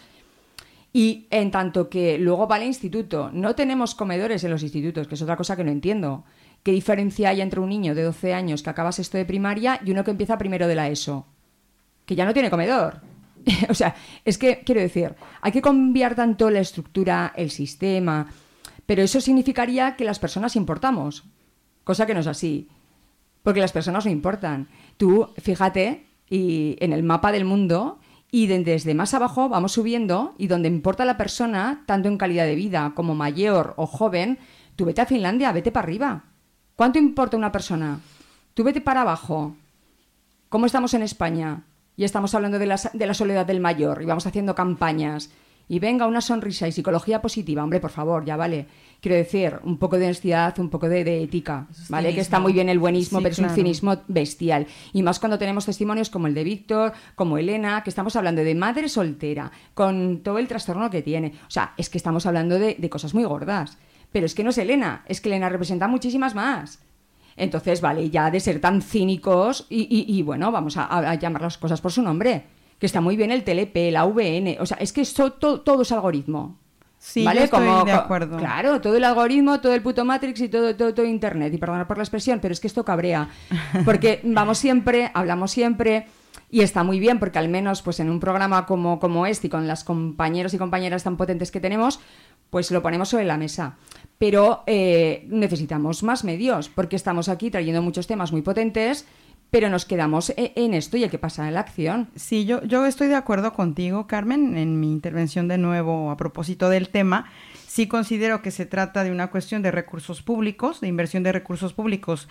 y en tanto que luego va al instituto, no tenemos comedores en los institutos, que es otra cosa que no entiendo. ¿Qué diferencia hay entre un niño de doce años que acaba sexto de primaria y uno que empieza primero de la ESO? Que ya no tiene comedor. O sea, es que, quiero decir, hay que cambiar tanto la estructura, el sistema, Pero eso significaría que las personas importamos, cosa que no es así, porque las personas no importan. Tú, fíjate, y en el mapa del mundo, y de, desde más abajo vamos subiendo, y donde importa la persona, tanto en calidad de vida como mayor o joven, tú vete a Finlandia, vete para arriba. ¿Cuánto importa una persona? Tú vete para abajo. ¿Cómo estamos en España? Y estamos hablando de la, de la soledad del mayor, y vamos haciendo campañas. Y venga, una sonrisa y psicología positiva. Hombre, por favor, ya vale. Quiero decir, un poco de honestidad, un poco de, de ética, ¿vale? Que está muy bien el buenismo, sí, pero claro. es un cinismo bestial. Y más cuando tenemos testimonios como el de Víctor, como Elena, que estamos hablando de madre soltera, con todo el trastorno que tiene. O sea, es que estamos hablando de, de cosas muy gordas. Pero es que no es Elena, es que Elena representa muchísimas más. Entonces, vale, ya de ser tan cínicos y, y, y bueno, vamos a, a llamar las cosas por su nombre. Que está muy bien el T L P, la V N, o sea, es que esto, todo, todo es algoritmo. Sí, ¿vale? yo estoy Como, de acuerdo. Claro, todo el algoritmo, todo el puto Matrix y todo, todo, todo Internet. Y perdonad por la expresión, pero es que esto cabrea. Porque vamos siempre, hablamos siempre, y está muy bien, porque al menos pues en un programa como, como este, y con las compañeros y compañeras tan potentes que tenemos, pues lo ponemos sobre la mesa. Pero eh, necesitamos más medios, porque estamos aquí trayendo muchos temas muy potentes, pero nos quedamos en esto y hay que pasar a la acción. Sí, yo, yo estoy de acuerdo contigo, Carmen, en mi intervención de nuevo a propósito del tema. Sí considero que se trata de una cuestión de recursos públicos, de inversión de recursos públicos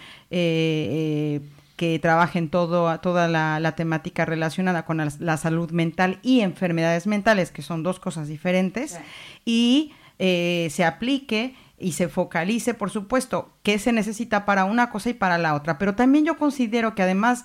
eh, eh, que trabajen todo, toda la, la temática relacionada con la, la salud mental y enfermedades mentales, que son dos cosas diferentes, sí. y eh, se aplique y se focalice, por supuesto, qué se necesita para una cosa y para la otra. Pero también yo considero que además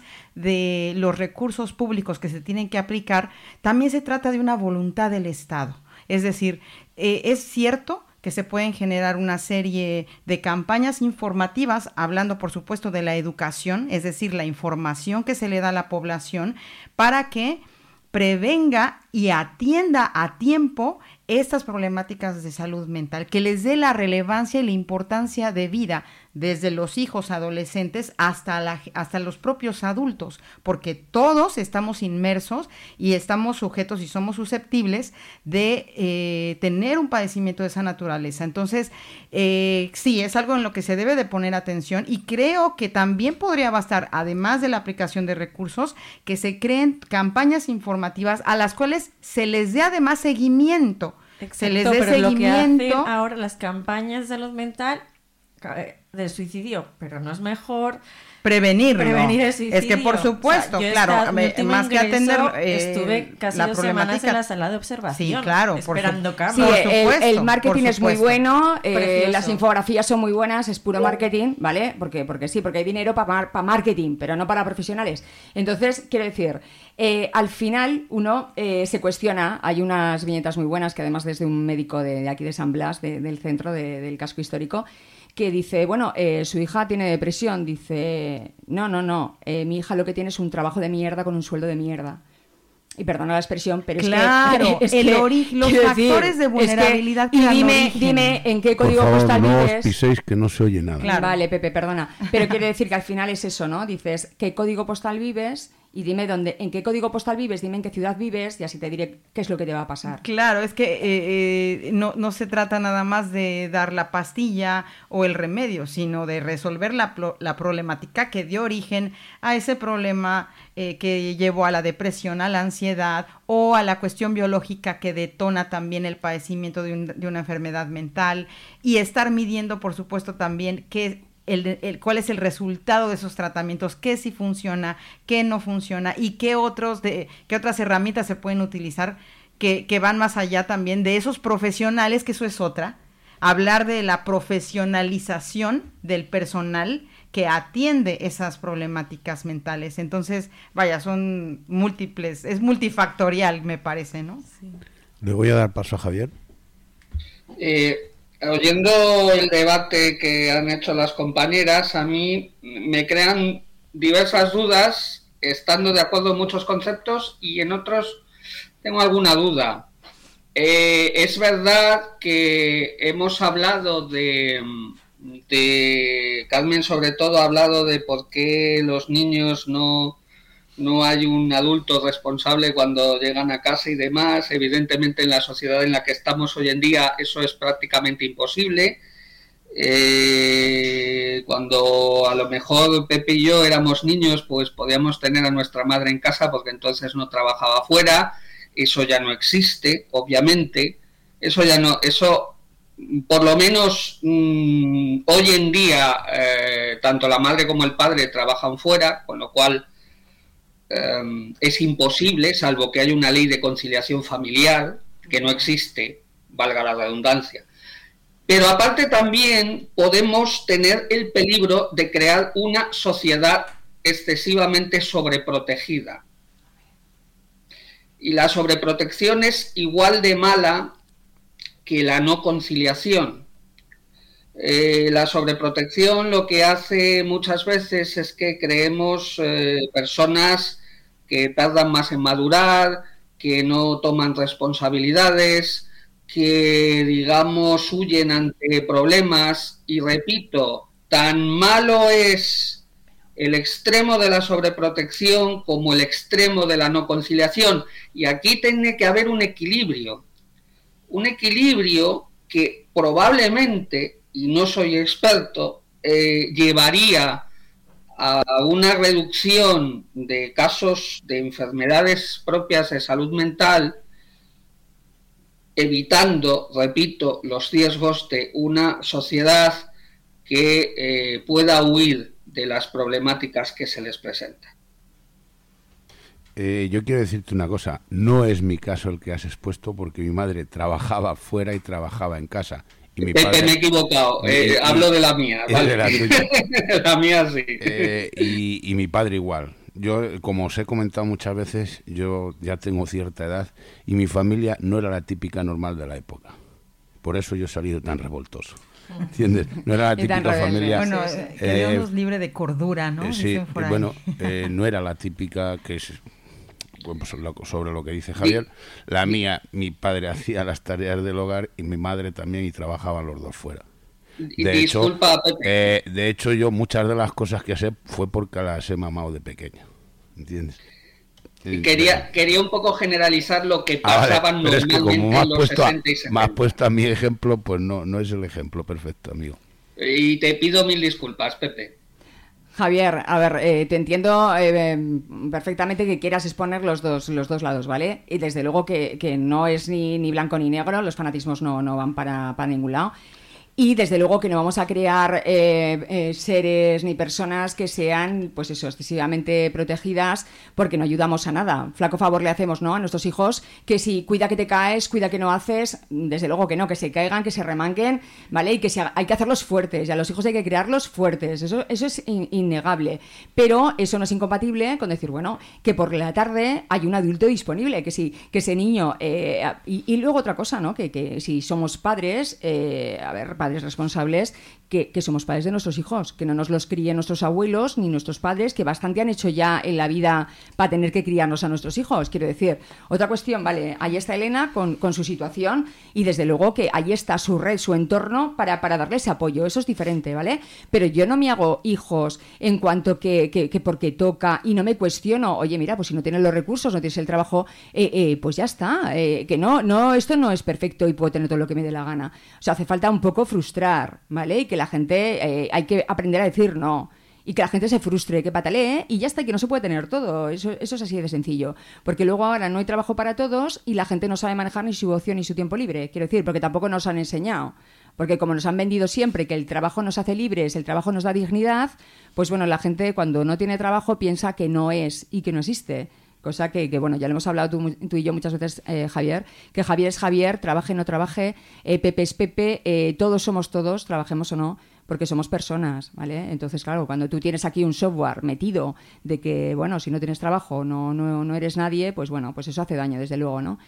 de los recursos públicos que se tienen que aplicar, también se trata de una voluntad del Estado. Es decir, eh, es cierto que se pueden generar una serie de campañas informativas, hablando por supuesto de la educación, es decir, la información que se le da a la población para que prevenga y atienda a tiempo estas problemáticas de salud mental, que les dé la relevancia y la importancia de vida desde los hijos adolescentes hasta, la, hasta los propios adultos, porque todos estamos inmersos y estamos sujetos y somos susceptibles de eh, tener un padecimiento de esa naturaleza. Entonces, eh, sí, es algo en lo que se debe de poner atención y creo que también podría bastar, además de la aplicación de recursos, que se creen campañas informativas a las cuales se les dé además seguimiento. Exacto, se les dé pero seguimiento. Lo que hacen ahora las campañas de salud mental del suicidio, pero no es mejor prevenir prevenir el suicidio. Es que por supuesto, o sea, claro, estado, me, más que atender eh, estuve casi la dos semanas en la sala de observación, sí, claro, esperando por, su, sí, por supuesto, el, el marketing es muy bueno, eh, las infografías son muy buenas, es puro marketing, ¿vale? Porque, porque sí, porque hay dinero para pa marketing, pero no para profesionales. Entonces, quiero decir, eh, al final uno eh, se cuestiona, hay unas viñetas muy buenas que además desde un médico de, de aquí de San Blas, de, del centro de, del casco histórico, que dice, bueno, eh, su hija tiene depresión, dice, no, no, no, eh, mi hija lo que tiene es un trabajo de mierda con un sueldo de mierda. Y perdona la expresión, pero claro, es que... Es el que origen, los factores decir, de vulnerabilidad es que, y dime, origen. dime en qué código Por favor, postal no vives. os piséis que no se oye nada. Claro. Vale, Pepe, perdona. Pero quiere decir que al final es eso, ¿no? Dices, ¿qué código postal vives? Y dime dónde, en qué código postal vives, dime en qué ciudad vives y así te diré qué es lo que te va a pasar. Claro, es que eh, eh, no, no se trata nada más de dar la pastilla o el remedio, sino de resolver la, la problemática que dio origen a ese problema eh, que llevó a la depresión, a la ansiedad o a la cuestión biológica que detona también el padecimiento de, un, de una enfermedad mental y estar midiendo, por supuesto, también qué El, el, cuál es el resultado de esos tratamientos, qué sí funciona, qué no funciona y qué otros de qué otras herramientas se pueden utilizar que, que van más allá también de esos profesionales, que eso es otra, hablar de la profesionalización del personal que atiende esas problemáticas mentales. Entonces, vaya, son múltiples, es multifactorial, me parece, ¿no? Sí. Le voy a dar paso a Javier. Eh... Oyendo el debate que han hecho las compañeras, a mí me crean diversas dudas, estando de acuerdo en muchos conceptos y en otros tengo alguna duda. Eh, es verdad que hemos hablado de, de, Carmen sobre todo ha hablado de por qué los niños no, no hay un adulto responsable cuando llegan a casa y demás. Evidentemente en la sociedad en la que estamos hoy en día eso es prácticamente imposible. Eh, cuando a lo mejor Pepe y yo éramos niños, pues podíamos tener a nuestra madre en casa porque entonces no trabajaba fuera. Eso ya no existe, obviamente. Eso ya no, eso por lo menos mmm, hoy en día eh, tanto la madre como el padre trabajan fuera, con lo cual eh, es imposible, salvo que haya una ley de conciliación familiar, que no existe, valga la redundancia. Pero aparte también podemos tener el peligro de crear una sociedad excesivamente sobreprotegida. Y la sobreprotección es igual de mala que la no conciliación. Eh, la sobreprotección lo que hace muchas veces es que creemos eh, personas que tardan más en madurar, que no toman responsabilidades, que, digamos, huyen ante problemas. Y repito, tan malo es el extremo de la sobreprotección como el extremo de la no conciliación. Y aquí tiene que haber un equilibrio. Un equilibrio que probablemente, y no soy experto, eh, llevaría a una reducción de casos de enfermedades propias de salud mental, evitando, repito, los riesgos de una sociedad que eh, pueda huir de las problemáticas que se les presentan. Eh, yo quiero decirte una cosa, no es mi caso el que has expuesto, porque mi madre trabajaba fuera y trabajaba en casa. Y mi Pepe, padre, me he equivocado, eh, y, hablo de la mía. ¿Vale? De la, la mía sí. Eh, y, y mi padre igual. Yo, como os he comentado muchas veces, yo ya tengo cierta edad y mi familia no era la típica normal de la época. Por eso yo he salido tan revoltoso. ¿Entiendes? No era la típica familia... Bueno, que Dios nos libre de cordura, ¿no? Eh, sí, bueno, eh, no era la típica que es... Bueno, sobre lo que dice Javier, la mía, mi padre hacía las tareas del hogar y mi madre también, y trabajaban los dos fuera. De Disculpa, hecho, eh, de hecho, yo muchas de las cosas que sé fue porque las he mamado de pequeño, ¿entiendes? Y quería, quería un poco generalizar lo que pasaban ah, vale, normalmente es que como me has en los puesto sesenta y setenta. Me has puesto a mi ejemplo, pues no, no es el ejemplo perfecto, amigo. Y te pido mil disculpas, Pepe. Javier, a ver, eh, te entiendo eh, perfectamente que quieras exponer los dos, los dos lados, ¿vale? Y desde luego que, que no es ni, ni blanco ni negro, los fanatismos no, no van para, para ningún lado. Y desde luego que no vamos a crear eh, eh, seres ni personas que sean, pues eso, excesivamente protegidas, porque no ayudamos a nada. Flaco favor le hacemos, ¿no?, a nuestros hijos, que si cuida que te caes, cuida que no haces, desde luego que no, que se caigan, que se remanquen, ¿vale? Y que se, hay que hacerlos fuertes, y a los hijos hay que crearlos fuertes, eso, eso es in, innegable. Pero eso no es incompatible con decir, bueno, que por la tarde hay un adulto disponible, que si, que ese niño... Eh, y, y luego otra cosa, ¿no?, que, que si somos padres, eh, a ver, padres responsables, que, que somos padres de nuestros hijos, que no nos los críen nuestros abuelos ni nuestros padres, que bastante han hecho ya en la vida para tener que criarnos a nuestros hijos. Quiero decir, otra cuestión, vale, ahí está Elena con, con su situación y desde luego que ahí está su red, su entorno para, para darle ese apoyo, eso es diferente, ¿vale? Pero yo no me hago hijos en cuanto que, que, que porque toca y no me cuestiono, oye, mira, pues si no tienes los recursos, no tienes el trabajo, eh, eh, pues ya está, eh, que no, no, esto no es perfecto y puedo tener todo lo que me dé la gana. O sea, hace falta un poco frustrar, ¿vale? Y que la gente, eh, hay que aprender a decir no. Y que la gente se frustre, que patalee y ya está, que no se puede tener todo. Eso, eso es así de sencillo. Porque luego ahora no hay trabajo para todos y la gente no sabe manejar ni su opción ni su tiempo libre. Quiero decir, porque tampoco nos han enseñado. Porque como nos han vendido siempre que el trabajo nos hace libres, el trabajo nos da dignidad, pues bueno, la gente cuando no tiene trabajo piensa que no es y que no existe. Cosa que, que, bueno, ya lo hemos hablado tú, tú y yo muchas veces, eh, Javier, que Javier es Javier, trabaje o no trabaje, eh, Pepe es Pepe, eh, todos somos todos, trabajemos o no, porque somos personas, ¿vale? Entonces, claro, cuando tú tienes aquí un software metido de que, bueno, si no tienes trabajo no, no, no eres nadie, pues bueno, pues eso hace daño, desde luego, ¿no?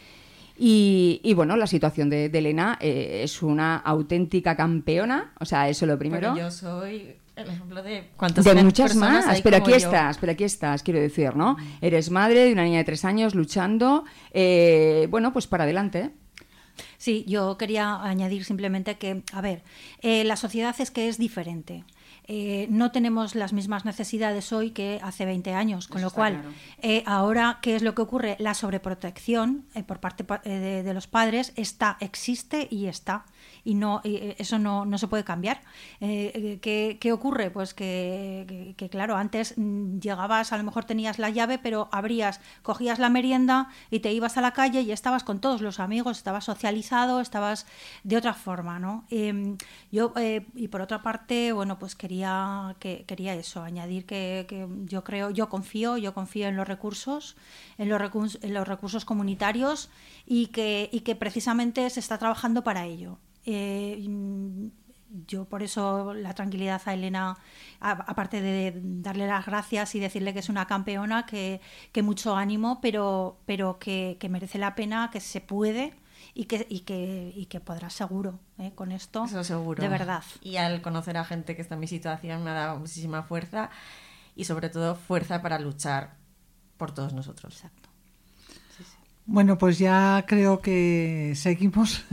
Y, y bueno, la situación de, de Elena eh, es una auténtica campeona, o sea, eso es lo primero. Pero yo soy... el ejemplo de cuántas de muchas más, hay pero aquí yo. estás, pero aquí estás, quiero decir, ¿no? Mm. Eres madre de una niña de tres años luchando, eh, bueno, pues para adelante. Sí, yo quería añadir simplemente que, a ver, eh, la sociedad es que es diferente. eh, no tenemos las mismas necesidades hoy que hace veinte años, con Eso lo está cual, claro. eh, ahora, ¿qué es lo que ocurre? La sobreprotección eh, por parte pa- eh, de, de los padres está, existe y está. Y no y eso no, no se puede cambiar. Eh, ¿qué, ¿Qué ocurre? Pues que, que, que, claro, antes mm, llegabas, a lo mejor tenías la llave, pero abrías, cogías la merienda y te ibas a la calle y estabas con todos los amigos, estabas socializado, estabas de otra forma, ¿no? Eh, yo, eh, y por otra parte, bueno, pues quería, que, quería eso, añadir que, que yo creo, yo confío, yo confío en los recursos, en los recursos, en los recursos comunitarios y que, y que precisamente se está trabajando para ello. Eh, yo por eso la tranquilidad a Elena, a, aparte de darle las gracias y decirle que es una campeona, que, que mucho ánimo, pero, pero que, que merece la pena, que se puede y que, y que, y que podrás seguro ¿eh? Con esto. Eso seguro. De verdad. Y al conocer a gente que está en mi situación me ha dado muchísima fuerza y sobre todo fuerza para luchar por todos nosotros. Exacto. Sí, sí. Bueno, pues ya creo que seguimos.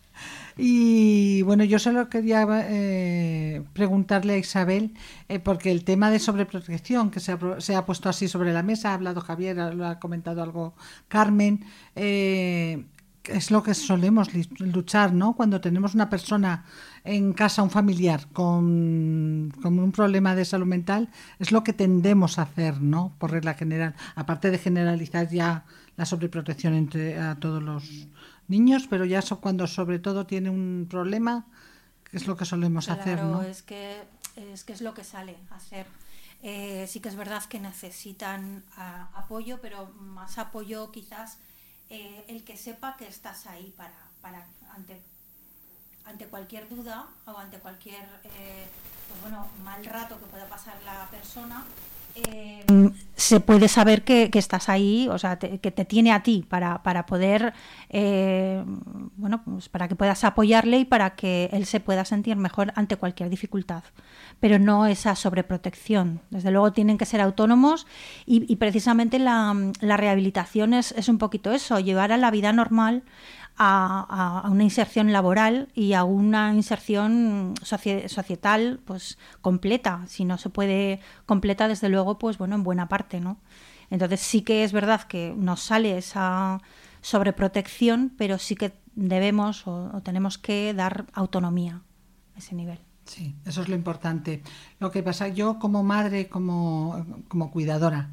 Y bueno, yo solo quería eh, preguntarle a Isabel, eh, porque el tema de sobreprotección que se ha, se ha puesto así sobre la mesa, ha hablado Javier, lo ha comentado algo Carmen, eh, es lo que solemos luchar, ¿no? Cuando tenemos una persona en casa, un familiar con, con un problema de salud mental, es lo que tendemos a hacer, ¿no? Por regla general, aparte de generalizar ya la sobreprotección entre a todos los niños, pero ya so, cuando sobre todo tiene un problema, que es lo que solemos claro, hacer, ¿no? es que es que es lo que sale a hacer. Eh, sí que es verdad que necesitan a, apoyo, pero más apoyo quizás eh, el que sepa que estás ahí para, para ante ante cualquier duda o ante cualquier eh, pues bueno, mal rato que pueda pasar la persona. Eh, se puede saber que, que estás ahí, o sea, te, que te tiene a ti para, para poder, eh, bueno, pues para que puedas apoyarle y para que él se pueda sentir mejor ante cualquier dificultad. Pero no esa sobreprotección. Desde luego tienen que ser autónomos y, y precisamente la, la rehabilitación es, es un poquito eso, llevar a la vida normal A, a una inserción laboral y a una inserción societal pues completa. Si no se puede completa, desde luego, pues bueno, en buena parte, ¿no? Entonces sí que es verdad que nos sale esa sobreprotección, pero sí que debemos o, o tenemos que dar autonomía a ese nivel. Sí, eso es lo importante. Lo que pasa, yo como madre, como, como cuidadora,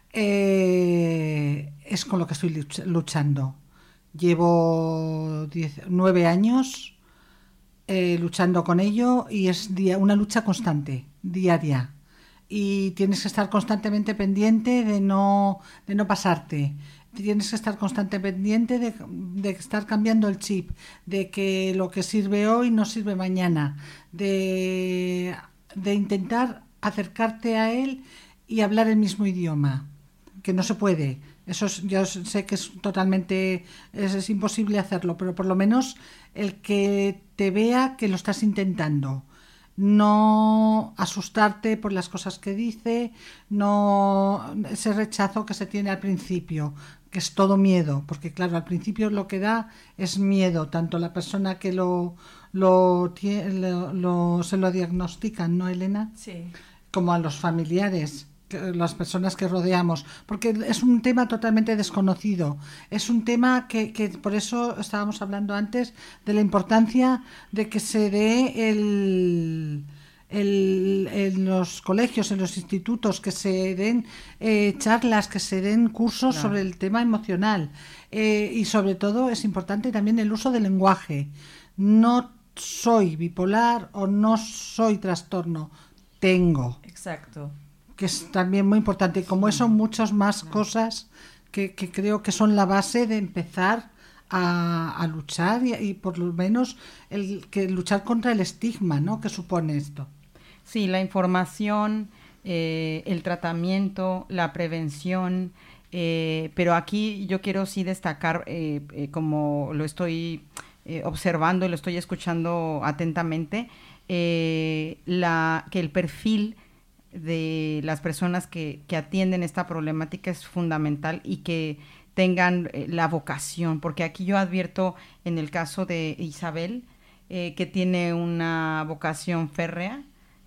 eh, es con lo que estoy luchando. Llevo diez, nueve años eh, luchando con ello y es día, una lucha constante, diaria. Y tienes que estar constantemente pendiente de no, de no pasarte. Tienes que estar constantemente pendiente de, de estar cambiando el chip, de que lo que sirve hoy no sirve mañana, de, de intentar acercarte a él y hablar el mismo idioma, que no se puede. Eso es, yo sé que es totalmente es, es imposible hacerlo, pero por lo menos el que te vea que lo estás intentando, no asustarte por las cosas que dice, no ese rechazo que se tiene al principio, que es todo miedo, porque claro, al principio lo que da es miedo, tanto la persona que lo lo, lo, lo se lo diagnostican, ¿no, Elena? Sí. Como a los familiares, las personas que rodeamos, porque es un tema totalmente desconocido, es un tema que, que por eso estábamos hablando antes de la importancia de que se dé el, el en los colegios, en los institutos, que se den eh, charlas, que se den cursos Claro. sobre el tema emocional eh, y sobre todo es importante también el uso del lenguaje. No soy bipolar o no soy trastorno, tengo. Exacto. Que es también muy importante. Como eso, muchas más cosas que, que creo que son la base de empezar a, a luchar y, y por lo menos el que luchar contra el estigma, ¿no?, que supone esto. Sí, la información, eh, el tratamiento, la prevención, eh, pero aquí yo quiero sí destacar, eh, eh, como lo estoy eh, observando y lo estoy escuchando atentamente, eh, la, que el perfil de las personas que, que atienden esta problemática es fundamental y que tengan eh, la vocación, porque aquí yo advierto en el caso de Isabel eh, que tiene una vocación férrea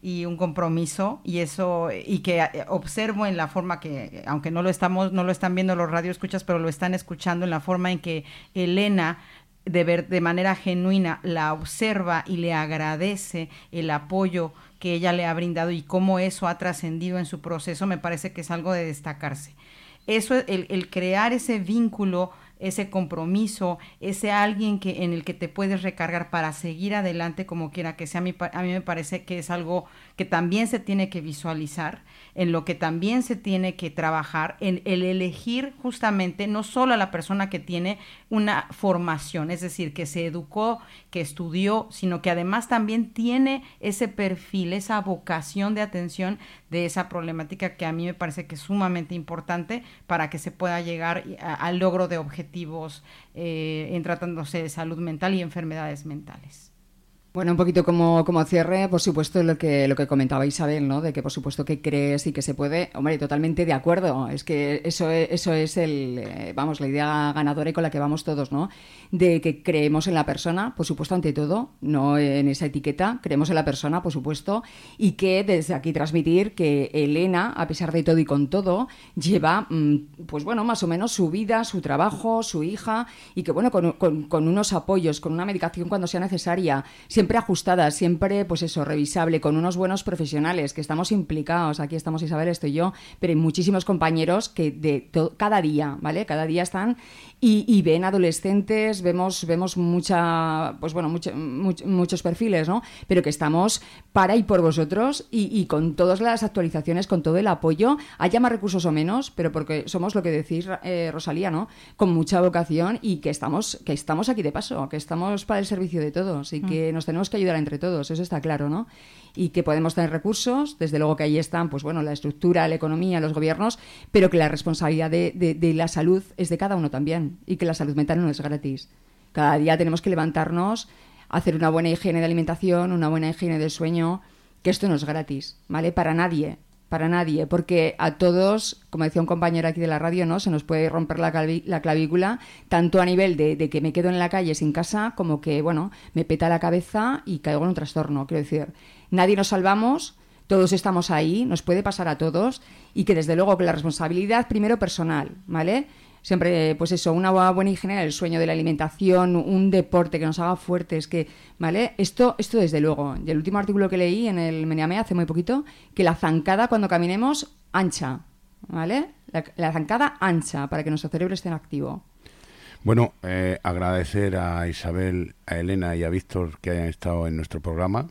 y un compromiso, y eso, y que observo en la forma que, aunque no lo estamos, no lo están viendo los radioescuchas, pero lo están escuchando en la forma en que Elena de ver de manera genuina la observa y le agradece el apoyo que ella le ha brindado y cómo eso ha trascendido en su proceso, me parece que es algo de destacarse. Eso, el, el crear ese vínculo, ese compromiso, ese alguien que en el que te puedes recargar para seguir adelante como quiera que sea, a mí, a mí me parece que es algo que también se tiene que visualizar, en lo que también se tiene que trabajar, en el elegir justamente no solo a la persona que tiene una formación, es decir, que se educó, que estudió, sino que además también tiene ese perfil, esa vocación de atención de esa problemática que a mí me parece que es sumamente importante para que se pueda llegar al logro de objetivos eh, en tratándose de salud mental y enfermedades mentales. Bueno, un poquito como, como cierre, por supuesto, lo que, lo que comentaba Isabel, ¿no? De que por supuesto que crees y que se puede. Hombre, totalmente de acuerdo. Es que eso es, eso es el, eh, vamos, la idea ganadora y con la que vamos todos, ¿no? De que creemos en la persona, por supuesto, ante todo, no en esa etiqueta, creemos en la persona, por supuesto, y que desde aquí transmitir que Elena, a pesar de todo y con todo, lleva, pues bueno, más o menos su vida, su trabajo, su hija, y que bueno, con, con, con unos apoyos, con una medicación cuando sea necesaria, siempre Siempre ajustada, siempre, pues eso, revisable, con unos buenos profesionales, que estamos implicados, aquí estamos Isabel, estoy yo, pero hay muchísimos compañeros que de to- cada día, ¿vale? Cada día están y, y ven adolescentes, vemos, vemos mucha, pues bueno, mucho, much, muchos perfiles, ¿no? Pero que estamos para y por vosotros y, y con todas las actualizaciones, con todo el apoyo, haya más recursos o menos, pero porque somos lo que decís, eh, Rosalía, ¿no? Con mucha vocación y que estamos, que estamos aquí de paso, que estamos para el servicio de todos y que mm. nos tenemos que ayudar entre todos, eso está claro, ¿no? Y que podemos tener recursos, desde luego que ahí están, pues bueno, la estructura, la economía, los gobiernos, pero que la responsabilidad de, de, de la salud es de cada uno también y que la salud mental no es gratis. Cada día tenemos que levantarnos, hacer una buena higiene de alimentación, una buena higiene del sueño, que esto no es gratis, ¿vale? Para nadie, para nadie, porque a todos, como decía un compañero aquí de la radio, ¿no? Se nos puede romper la, claví- la clavícula, tanto a nivel de, de que me quedo en la calle sin casa, como que, bueno, me peta la cabeza y caigo en un trastorno. Quiero decir, nadie nos salvamos, todos estamos ahí, nos puede pasar a todos, y que desde luego que la responsabilidad primero personal, ¿vale? Siempre, pues eso, una buena higiene del sueño, de la alimentación, un deporte que nos haga fuertes, que, ¿vale? Esto, esto desde luego. Y el último artículo que leí en el Meniamea hace muy poquito, que la zancada cuando caminemos, ancha, ¿vale? La, la zancada ancha, para que nuestro cerebro esté en activo. Bueno, eh, agradecer a Isabel, a Elena y a Víctor que hayan estado en nuestro programa.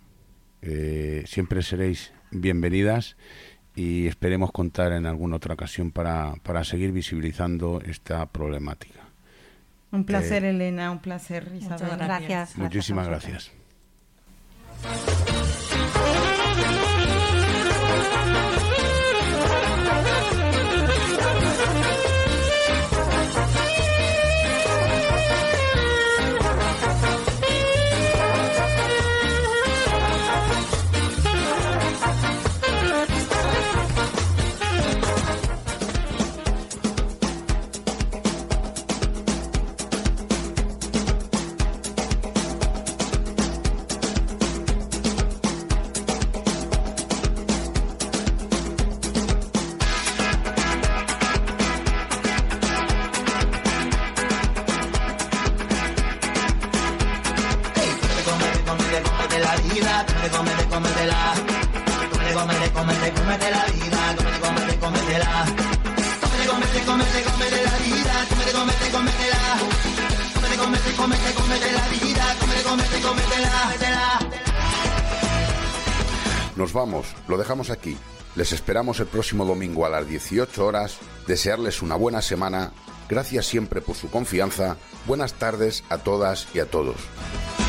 Eh, siempre seréis bienvenidas y esperemos contar en alguna otra ocasión para, para seguir visibilizando esta problemática. Un placer, eh, Elena, un placer, Isabel. Muchas gracias. Muchísimas gracias. Nos vamos, lo dejamos aquí. Les esperamos el próximo domingo a las dieciocho horas. Desearles una buena semana. Gracias siempre por su confianza. Buenas tardes a todas y a todos.